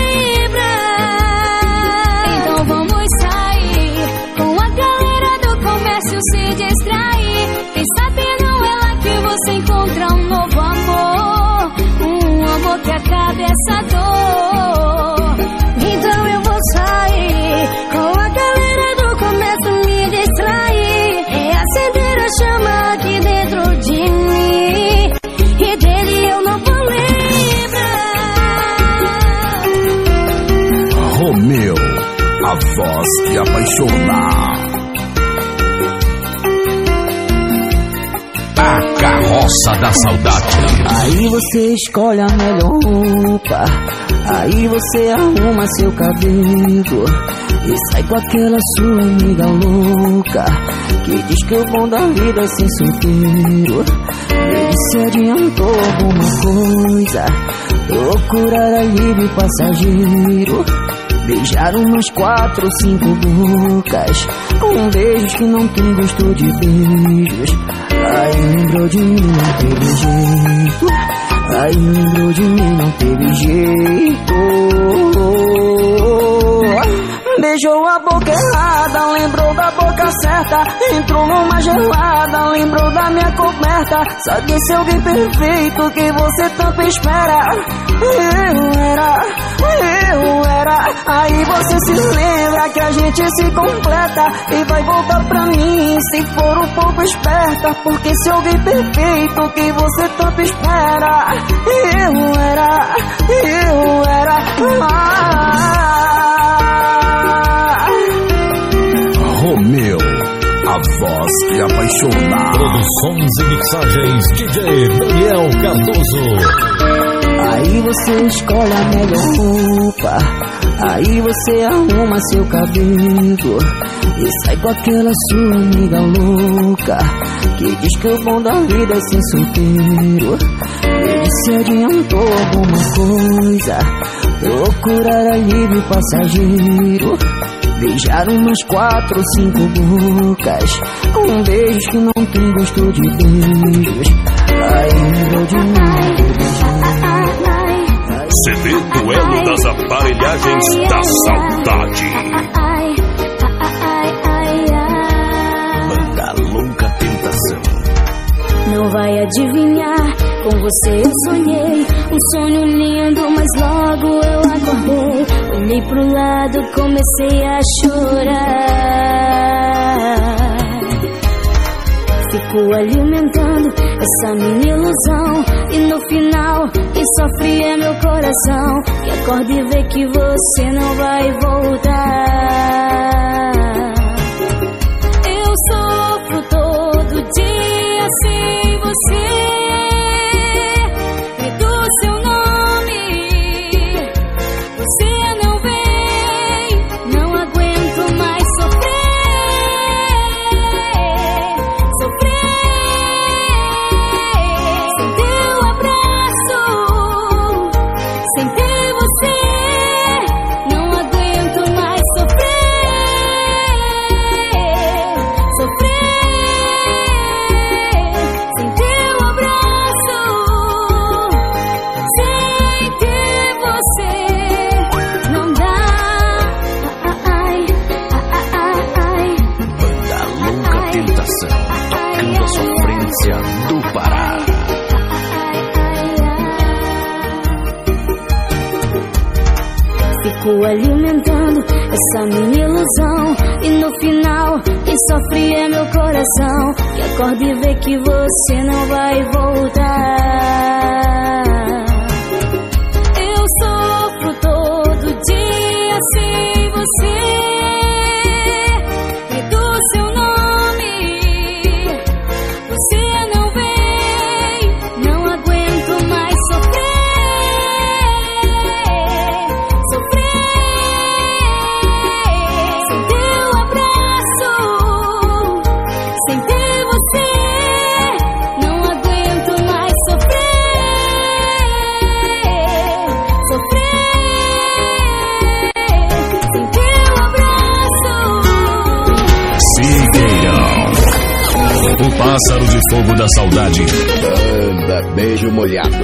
lembrar. Então vamos sair com a galera do comércio, se distrair. Quem sabe não é lá que você encontra um novo amor, um amor que acabe essa dor. Então eu vou sair com a galera do comércio, me distrair, reacender a chama aqui dentro de mim, e dele eu não vou lembrar. Romeu, a voz que apaixona. A carroça da saudade. Aí você escolhe a melhor roupa, aí você arruma seu cabelo e sai com aquela sua amiga louca que diz que o bom da vida é ser solteiro. Ele se adiantou alguma coisa, procurar alívio passageiro. Beijaram umas quatro ou cinco bocas, com beijos que não tem gosto de beijos. Aí lembrou de mim, não teve jeito. Aí lembrou de mim, não teve jeito. beijou a boca errada, lembrou da boca certa. Entrou numa gelada, lembrou da minha coberta. Sabe esse alguém perfeito que você tanto espera? Eu era, eu era. Aí você se lembra que a gente se completa e vai voltar pra mim se for um pouco esperta. Porque esse alguém perfeito que você tanto espera, eu era, eu era. Ah. Romeu, a voz que apaixona. Produções e mixagens D J Daniel Cardoso. Aí você escolhe a melhor roupa, aí você arruma seu cabelo e sai com aquela sua amiga louca que diz que o bom da vida é ser solteiro. Ele se adiantou alguma coisa, procurar alívio passageiro. Beijar umas quatro ou cinco bocas, um beijo que não tem gosto de beijos. Aí mudou de novo. C D Duelo das Aparelhagens da Saudade. Banda Louca Tentação. Não vai adivinhar, com você eu sonhei um sonho lindo, mas logo eu acordei. Olhei pro lado, comecei a chorar. Fico alimentando essa minha ilusão e no final quem sofre é meu coração, que acorda e vê que você não vai voltar. Eu sofro todo dia sem você, grito seu nome, você não vem, não aguento mais sofrer, sofrer, sem teu abraço, sem ter você, não aguento mais sofrer, sofrer, sem teu abraço, sem ter você, não dá. Ai, ai, ai, Banda Louca Tentação, tocando a sofrência do Pará. Fico alimentando essa minha ilusão e no final quem sofre é meu coração, que acorda e vê que você não vai voltar. Eu sofro todo dia sem você, grito seu nome, você não vem, não aguento mais sofrer, sofrer, sem teu abraço, sem ter você, não aguento mais sofrer, sofrer, sem teu abraço. Cigueirão, o pássaro de fogo da saudade. Banda Beijo Molhado.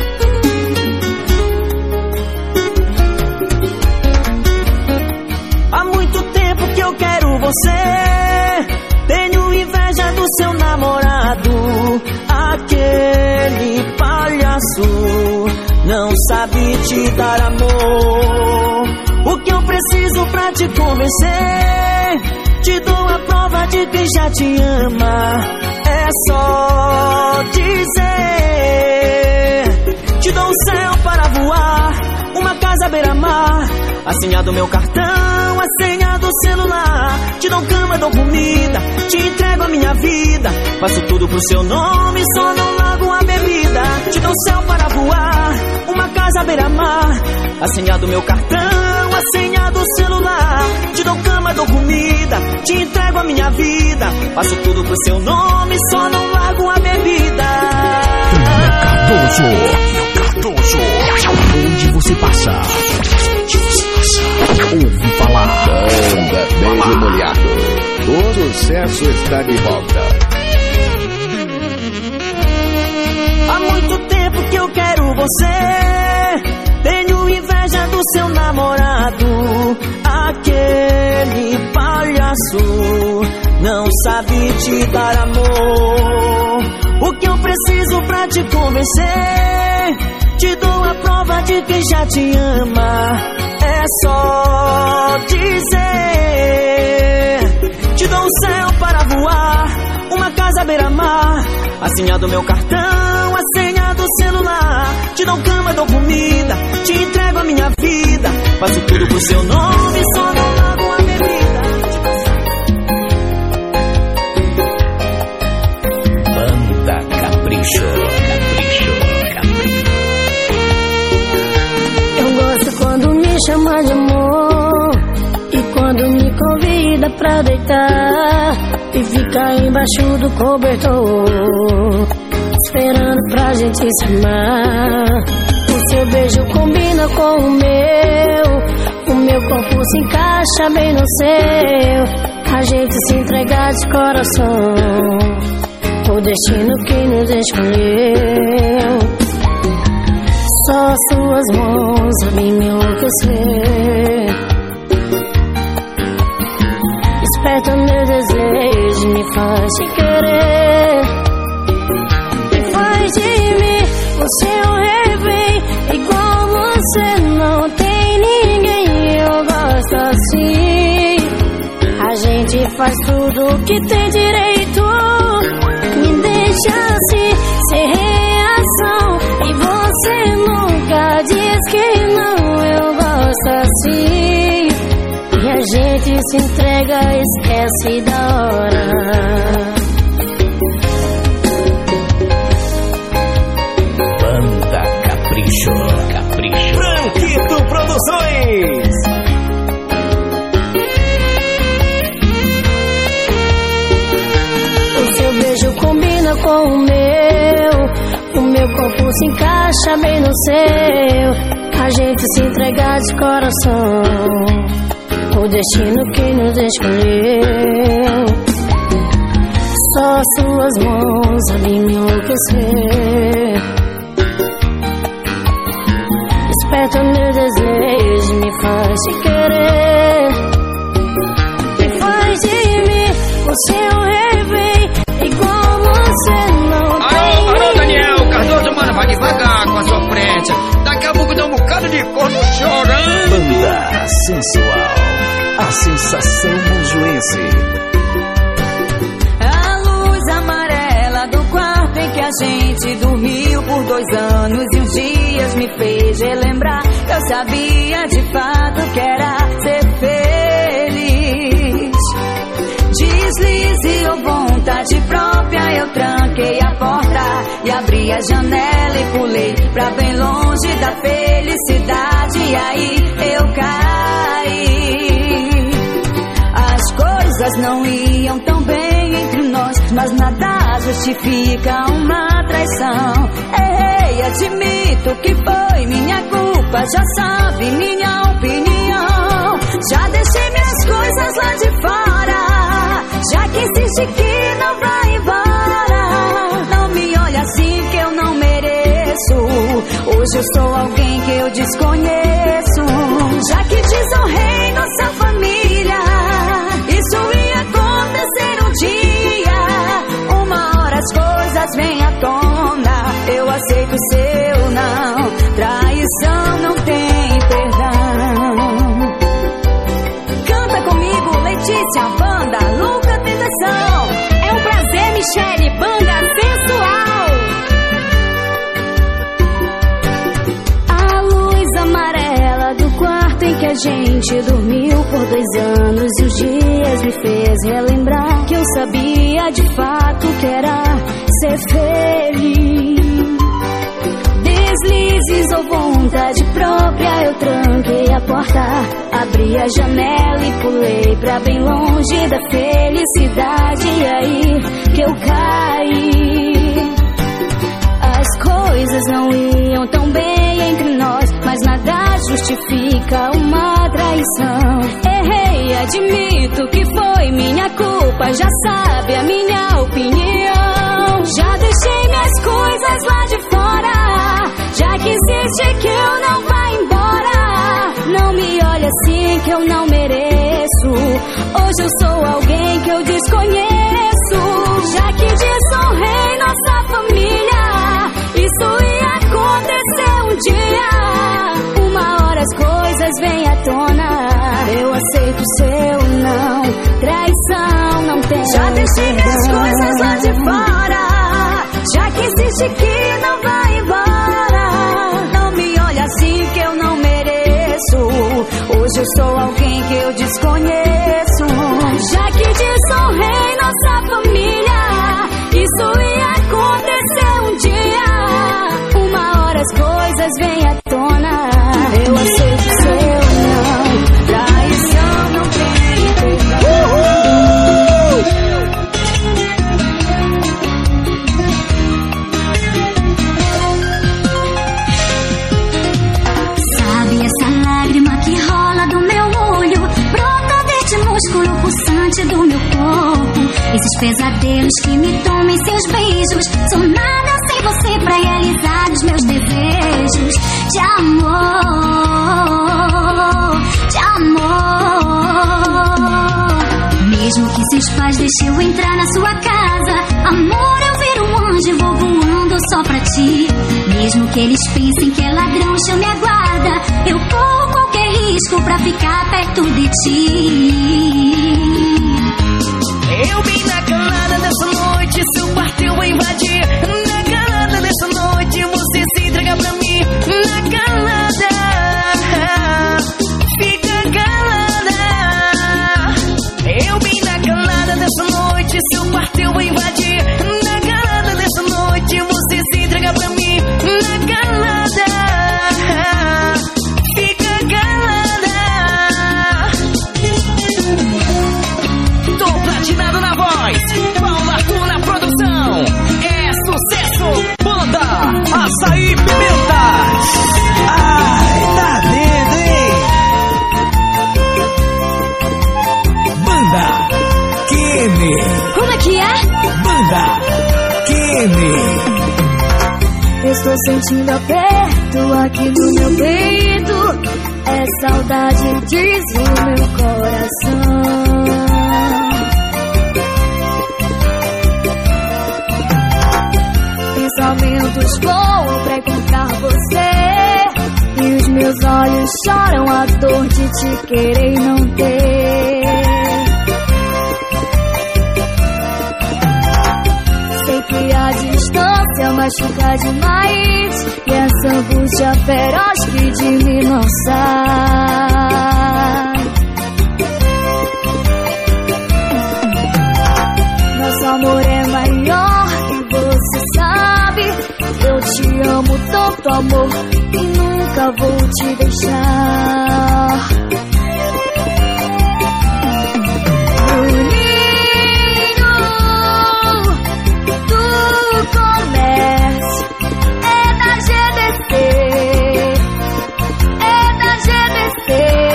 Há muito tempo que eu quero você, tenho inveja do seu namorado. Aquele palhaço não sabe te dar amor. O que eu preciso pra te convencer? Te dou a prova de que já te ama, é só dizer. Te dou o céu para voar, uma casa à beira-mar, a senha do meu cartão, a senha do celular. Te dou cama, dou comida, te entrego a minha vida, faço tudo pro seu nome, só não largo a bebida. Te dou céu para voar, uma casa à beira-mar, a senha do meu cartão, a senha do celular. Te dou cama, dou comida, te entrego a minha vida, faço tudo pro seu nome, só não largo a bebida. Cardoso, Cardoso, onde você passa? Onde você passa? Ouve falar. Banda Beijo Molhado. O sucesso está de volta. Há muito tempo que eu quero você, tenho tenho inveja do seu namorado. Aquele palhaço não sabe te dar amor. O que eu preciso pra te convencer? Te dou a prova de quem já te ama. É só dizer. Te dou um céu para voar, uma casa à beira-mar, a senha do meu cartão, a senha do celular. Te dou cama, dou comida, te entrego a minha vida. Faço tudo pro seu nome, só não largo a bebida. Banda Capricho, Capricho, Capricho. Eu gosto quando me chama de amor e quando me convida pra deitar e fica embaixo do cobertor, esperando pra gente se amar. O seu beijo combina com o meu, o meu corpo se encaixa bem no seu, a gente se entrega de coração, o destino que nos escolheu. Só suas mãos sabem me enlouquecer. Desperta meu desejo, me faz te querer. Me faz de mim, você é um refém. Igual você não tem ninguém. Eu gosto assim. A gente faz tudo o que tem direito. Me deixa assim, sem reação. E você nunca diz que não. Eu gosto assim. E a gente se entrega, esquece da hora. Banda Capricho, Capricho. Branquito Produções. O seu beijo combina com o meu, o meu corpo se encaixa bem no seu, a gente se entrega de coração, o destino que nos escolheu. Só suas mãos sabem me enlouquecer. Desperta meu desejo, me faz te querer. Me faz de mim, você é um refém. Igual você não tem. Alô, alô, Daniel Cardoso, mano, vai devagar com a sua frente. Daqui a pouco dá um bocado de corno chorando. Banda sensual, a sensação monjuense. A luz amarela do quarto em que a gente dormiu por dois anos e uns dias me fez relembrar que eu sabia de fato que era ser feliz. Deslize ou vontade própria, eu tranquei a porta e abri a janela e pulei pra bem longe da felicidade. E aí eu caí. As coisas não iam tão bem entre nós, mas nada justifica uma traição. Errei, admito que foi minha culpa, já sabe minha opinião. Já deixei minhas coisas lá de fora, já que insiste que não vai embora. Não me olha assim que eu não mereço. Hoje eu sou alguém que eu desconheço. Já que desonrei nossa família, isso ia acontecer um dia. Uma hora as coisas vêm à tona, eu aceito o seu não. Traição não tem perdão. Canta comigo, Letícia, banda Louca Tentação. É um prazer, Michele, banda sensual. A luz amarela do quarto em que a gente dormiu por dois anos e os dias me fez relembrar que eu sabia de fato que era ser feliz. Deslizes ou vontade própria, eu tranquei a porta, abri a janela e pulei pra bem longe da felicidade. E aí que eu caí. As coisas não iam tão bem entre nós, mas nada justifica uma traição. Errei, admito que foi minha culpa, já sabe a minha opinião. Já deixei minhas coisas lá de fora, já que insiste que eu não vá embora. eu não mereço. Hoje eu sou alguém que eu desconheço. Já que desonrei nossa família, isso ia acontecer um dia. Uma hora as coisas vêm à tona. Eu aceito seu não, traição não tem. Já deixei minhas coisas lá de fora, já que insiste que não vai embora. Não me olha assim que eu não mereço. Hoje eu sou alguém que eu desconheço. Já que desonrei nossa família, isso ia acontecer um dia. Uma hora as coisas vêm à tona. Eu aceito seu não, traição não tem perdão. Sabe essa lágrima que rola do meu olho, brota deste músculo pulsante do meu corpo. Esses pesadelos que me tomam em seus beijos, sou nada sem você pra realizar os meus desejos de amor, de amor. Mesmo que seus pais deixem eu entrar na sua casa, amor, eu viro um anjo e vou voando só pra ti. Mesmo que eles pensem que é ladrão, chame a guarda, eu corro qualquer risco pra ficar perto de ti. Eu vim na calada dessa noite, seu quarto eu invadi. Na calada dessa noite, você se entrega pra mim. Na calada, fica calada. Eu vim na calada dessa noite, seu quarto eu invadi. Na calada dessa noite, você se entrega pra mim. Na calada, fica calada. Tô platinado na voz, Paulo Arthur na produção. É sucesso, banda Açaí Pimenta. Ai, tá vendo, hein? Banda Kene. Como é que é? Banda Kene. Estou sentindo aperto aqui no meu peito. É saudade, diz o meu coração. Pensamentos voam pra encontrar você, e os meus olhos choram a dor de te querer e não ter. Sei que a distância machuca demais, e essa angústia feroz que de mim não sai. Nosso amor é maior e você sabe. Eu te amo tanto, amor, e nunca vou te deixar. Bruninho do comércio, é da G D C, é da G D C.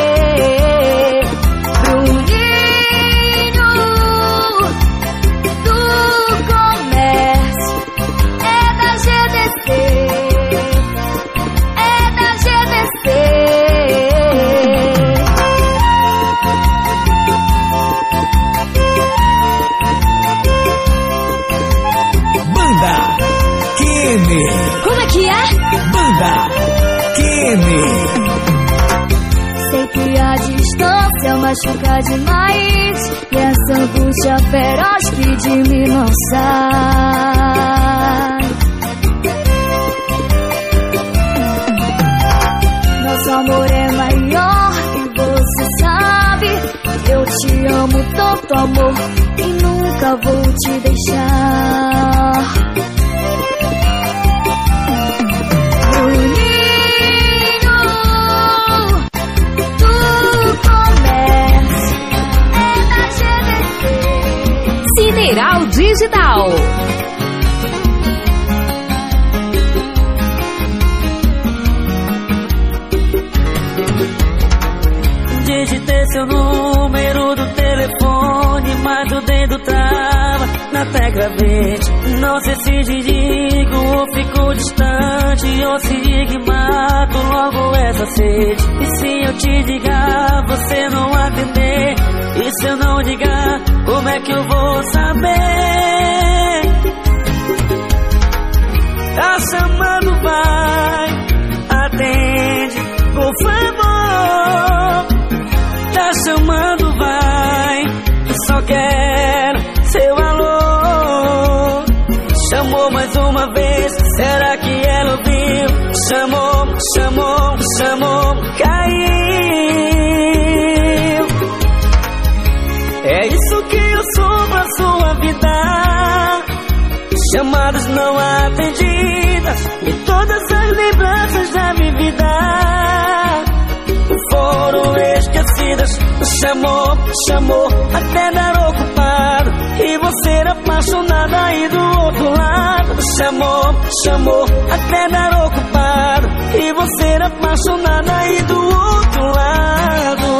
Como é que é? Banda Kene. Sei que a distância machuca demais, e essa angústia feroz que de mim não sai. Nosso amor é maior e você sabe. Eu te amo tanto, amor, e nunca vou te deixar. Sideral Digital. Digitei seu número do telefone, mas o dedo trava na tecla verde. Não sei se desligo ou fico distante. distante ou se mato logo essa sede. E se eu te ligar, você não atender? E se eu não ligar, como é que eu vou saber? Tá chamando, vai, atende, por favor. Tá chamando, vai, só quero seu alô. Chamou mais uma vez, será que ela ouviu? Chamou, chamou, chamou, caiu. É isso que eu sou pra sua vida. Chamadas não atendidas e todas as lembranças da minha vida foram esquecidas. Chamou, chamou, até dar ocupado, e você era apaixonada aí do outro lado. Chamou, chamou, até dar ocupado, e você era apaixonada aí do outro lado.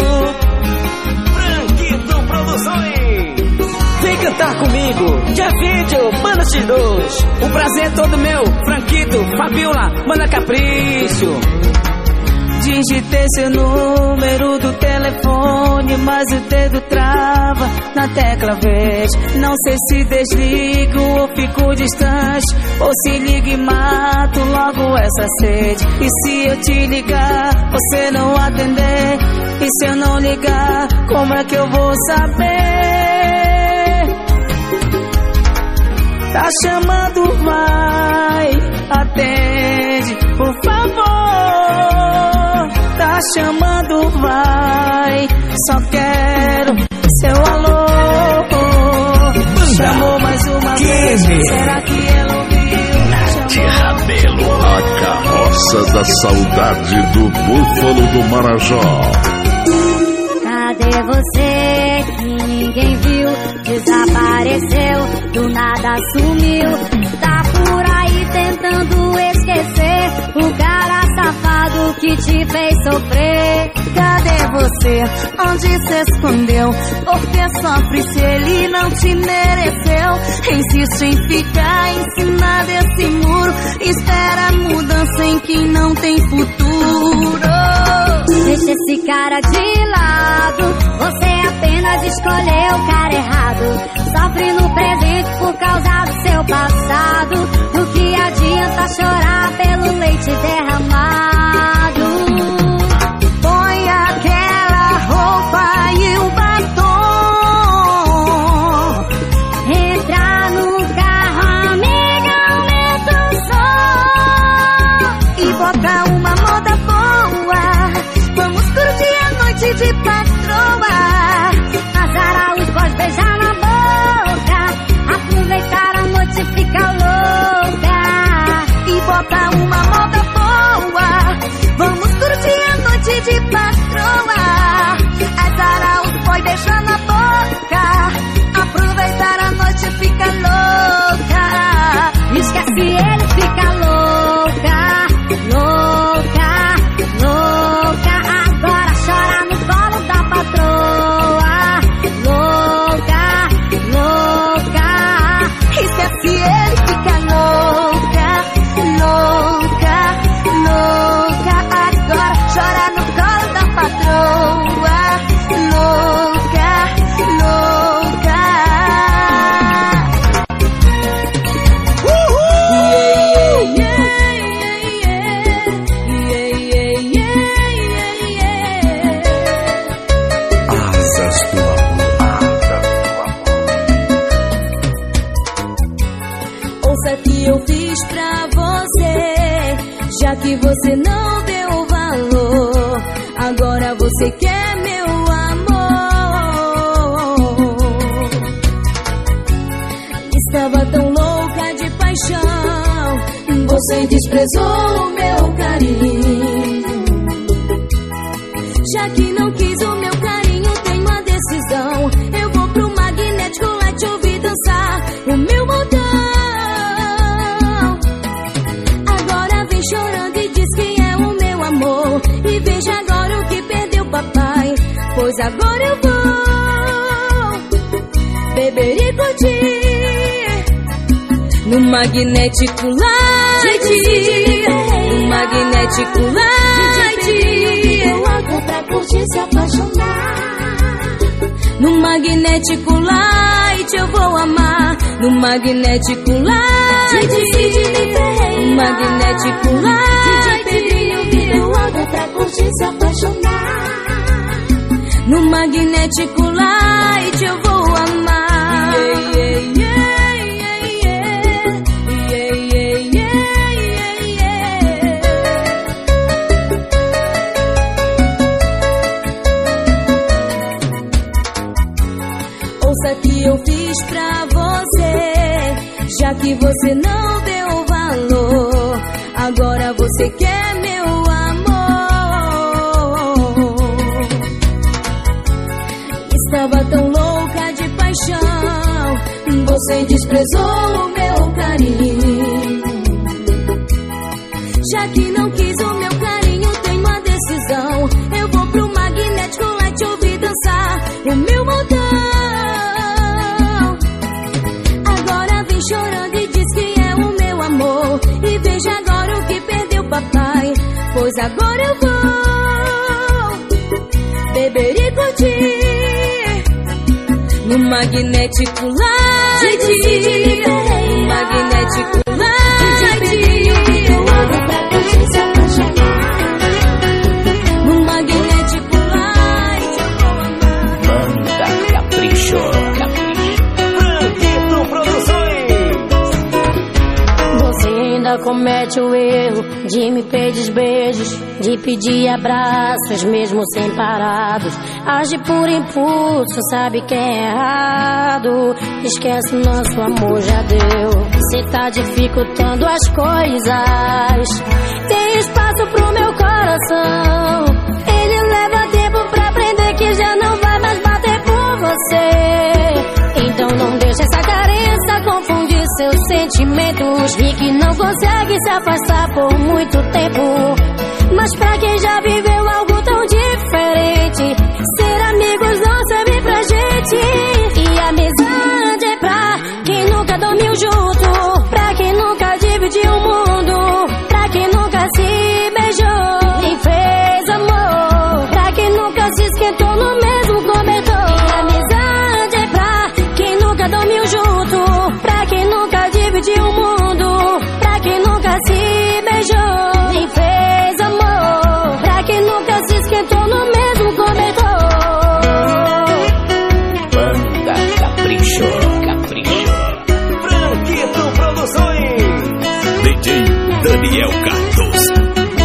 Franquito Produções. Vem cantar comigo, dia vídeo, Banda X dois. O prazer é todo meu, Franquito, Fabiola, Banda Capricho. Digitei seu número do telefone, mas o dedo trava na tecla vez. Não sei se desligo ou fico distante, ou se ligo e mato logo essa sede. E se eu te ligar, você não atender? E se eu não ligar, como é que eu vou saber? Tá chamando, vai, atende, por favor. Tá chamando, vai, só quero seu alô. Chamou mais uma vez, será que ela ouviu? Nath Rabelo, a carroça da saudade do Búfalo do Marajó. Cadê você que ninguém viu? Desapareceu, do nada sumiu. Tá por aí tentando esquecer o cara safado que te fez sofrer. Cadê você? Onde se escondeu? Porque sofre se ele não te mereceu? Insiste em ficar em cima desse muro, espera a mudança em quem não tem futuro. Deixa esse cara de lado, você apenas escolheu o cara errado. Sofre no presente por causa do seu passado. Do que adianta chorar pelo leite derramado? Põe aquela roupa e o batom, entra no carro, amiga, aumenta o som e bota uma moda boa. Vamos curtir a noite de patroa, azarar os boys, beijar na boca, aproveitar a noite, fica louca e bota uma moda boa. Vamos curtir a noite de patroa, azarar os boys, beijar na boca, aproveitar a noite, fica louca. Esquece ele, fica louca, louca, louca. Agora chora no colo da patroa, louca, louca. Esquece ele, fica louca, louca, louca. Agora chora no colo da patroa, louca, louca. Uhul! Yeah, yeah, yeah, yeah, yeah, yeah. Asas do amor. Ouça que eu fiz pra você, já que você não deu valor. Agora você quer meu amor. Estava tão louca de paixão, você desprezou o meu carinho. Já que não quis o meu carinho, tenho a decisão. Eu vou pro magnético lá te ouvir dançar o meu montão. Agora vem chorando e diz que é o meu amor. E veja agora o que perdeu papai, pois agora eu vou beber e curtir no magnético lá. Light, magnético light, eu alto pra curtir se apaixonar. No magnético light eu vou amar. No magnético light, magnético light, eu alto pra curtir se apaixonar. No magnético light eu vou amar. Yeah, yeah, yeah, yeah, yeah, yeah, yeah, yeah, yeah. Ouça que eu fiz pra você, já que você não deu valor, agora você quer meu amor. Estava tão louca de paixão, você desprezou o meu carinho. Já que não quis o meu carinho, tenho uma decisão. Eu vou pro magnético light ouvir dançar o meu montão. Agora vem chorando e diz que é o meu amor. E veja agora o que perdeu papai, pois agora eu vou beber e curtir. No magnético light, no magnético light, eu amo pra curtir se apaixonar. No magnético light, eu vou amar. Banda Capricho, Capricho. Franquito Produções. Você ainda comete o erro de me pedir beijos, de pedir abraços, mesmo sem parados. Age por impulso, sabe que é errado. Esquece, nosso amor já deu. Cê tá dificultando as coisas. Tem espaço pro meu coração. Ele leva tempo pra aprender que já não vai mais bater por você. Então não deixa essa carência confundir seus sentimentos. Vi que não consegue se afastar por muito tempo, mas pra quem já viveu algo tão diferente, ser amigos não serve pra gente. E amizade é pra quem nunca dormiu junto, pra quem nunca dividiu o mundo, pra quem nunca se beijou nem fez amor, pra quem nunca se esquentou no mesmo cobertor. E amizade é pra quem nunca dormiu junto, pra quem nunca dividiu o mundo, pra quem nunca se beijou nem fez amor, pra quem nunca se esquentou no mesmo cobertor. Banda Capricho, Capricho. Franquito Produções. D J Daniel Cardoso.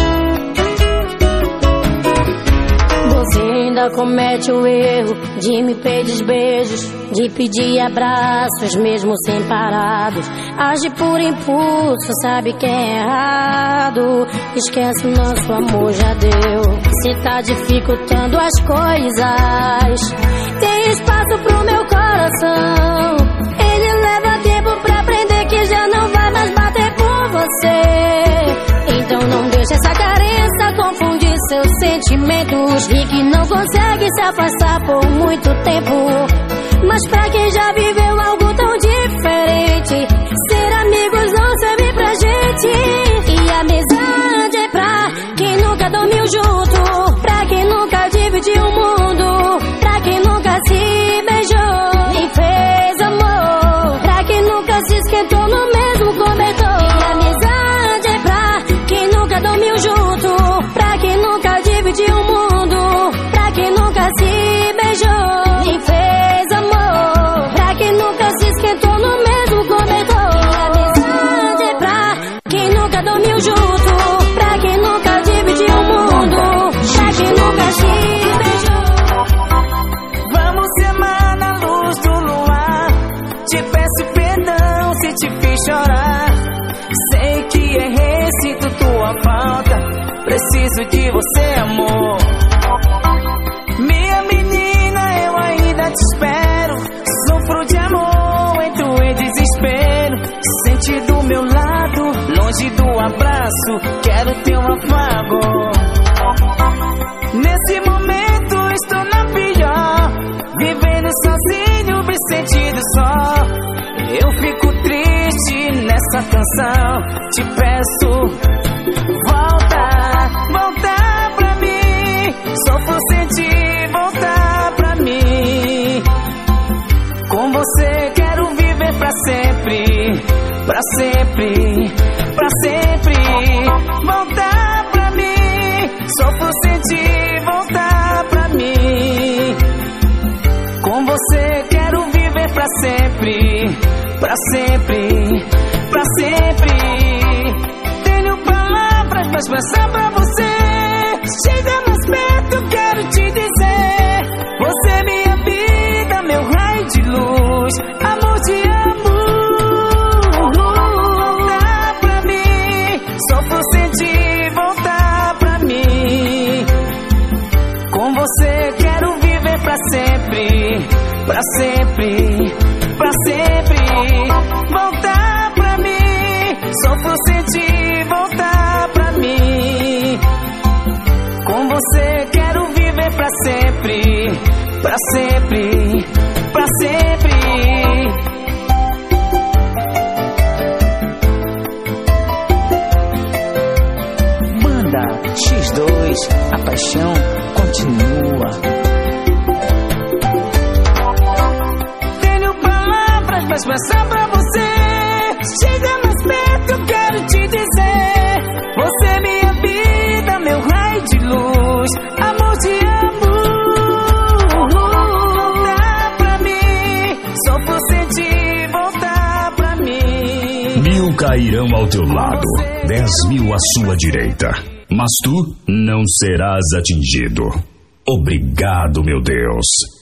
Você ainda comete o erro de me pedir beijos, de pedir abraços, mesmo sem parados. Age por impulso, sabe que é errado. Esquece, nosso amor já deu. Cê tá dificultando as coisas. Tem espaço pro meu coração. Ele leva tempo pra aprender que já não vai mais bater por você. Então não deixa essa carência confundir seus sentimentos. Vi que não consegue se afastar por muito tempo, mas pra quem já viveu algo tão diferente, ser amigos não serve pra gente. E amizade é pra quem nunca dormiu junto, pra quem nunca dividiu o mundo, pra quem nunca se beijou nem fez amor, pra quem nunca se esquentou no mesmo cobertor. E amizade é pra quem nunca dormiu junto, pra quem nunca dividiu o mundo, pra quem nunca se beijou nem fez amor, pra quem nunca se esquentou no mesmo cobertor. E amizade é pra quem nunca dormiu junto, pra quem nunca dividiu o mundo, pra quem nunca se beijou. Vamos se amar na luz do luar. Te peço perdão se te fiz chorar. Sei que errei, sinto tua falta. Preciso de você, amor. Minha menina, eu ainda te espero. Sofro de amor, entro em desespero. Sente do meu lado, longe do abraço. Quero teu afago. Nesse momento estou na pior, vivendo sozinho, me sentindo só. Eu fico triste nessa canção. Te peço, volta, volta pra mim. Sofro sem ti, volta pra mim. Com você quero viver pra sempre, pra sempre, pra sempre. Volta pra mim, sofro sem ti, volta pra mim. Com você quero viver pra sempre, pra sempre, pra sempre. Tenho palavras pra expressar pra você. Chega mais perto, quero te dizer. Você é minha vida, meu raio de luz. Amor, te amo. Volta pra mim, sofro sem ti, volta pra mim. Com você quero viver pra sempre, pra sempre, pra sempre. Volta pra mim, sofro sem ti, volta pra mim. Com você quero viver pra sempre, pra sempre, pra sempre. Banda X dois, a paixão continua. Tenho palavras pra expressar pra você. Chega mais perto, quero te dizer. Você é minha vida, meu raio de luz. Amor, te amo. Volta pra mim, sofro sem ti, volta pra mim. Mil cairão ao teu lado, dez mil à sua direita, mas tu não serás atingido. Obrigado, meu Deus.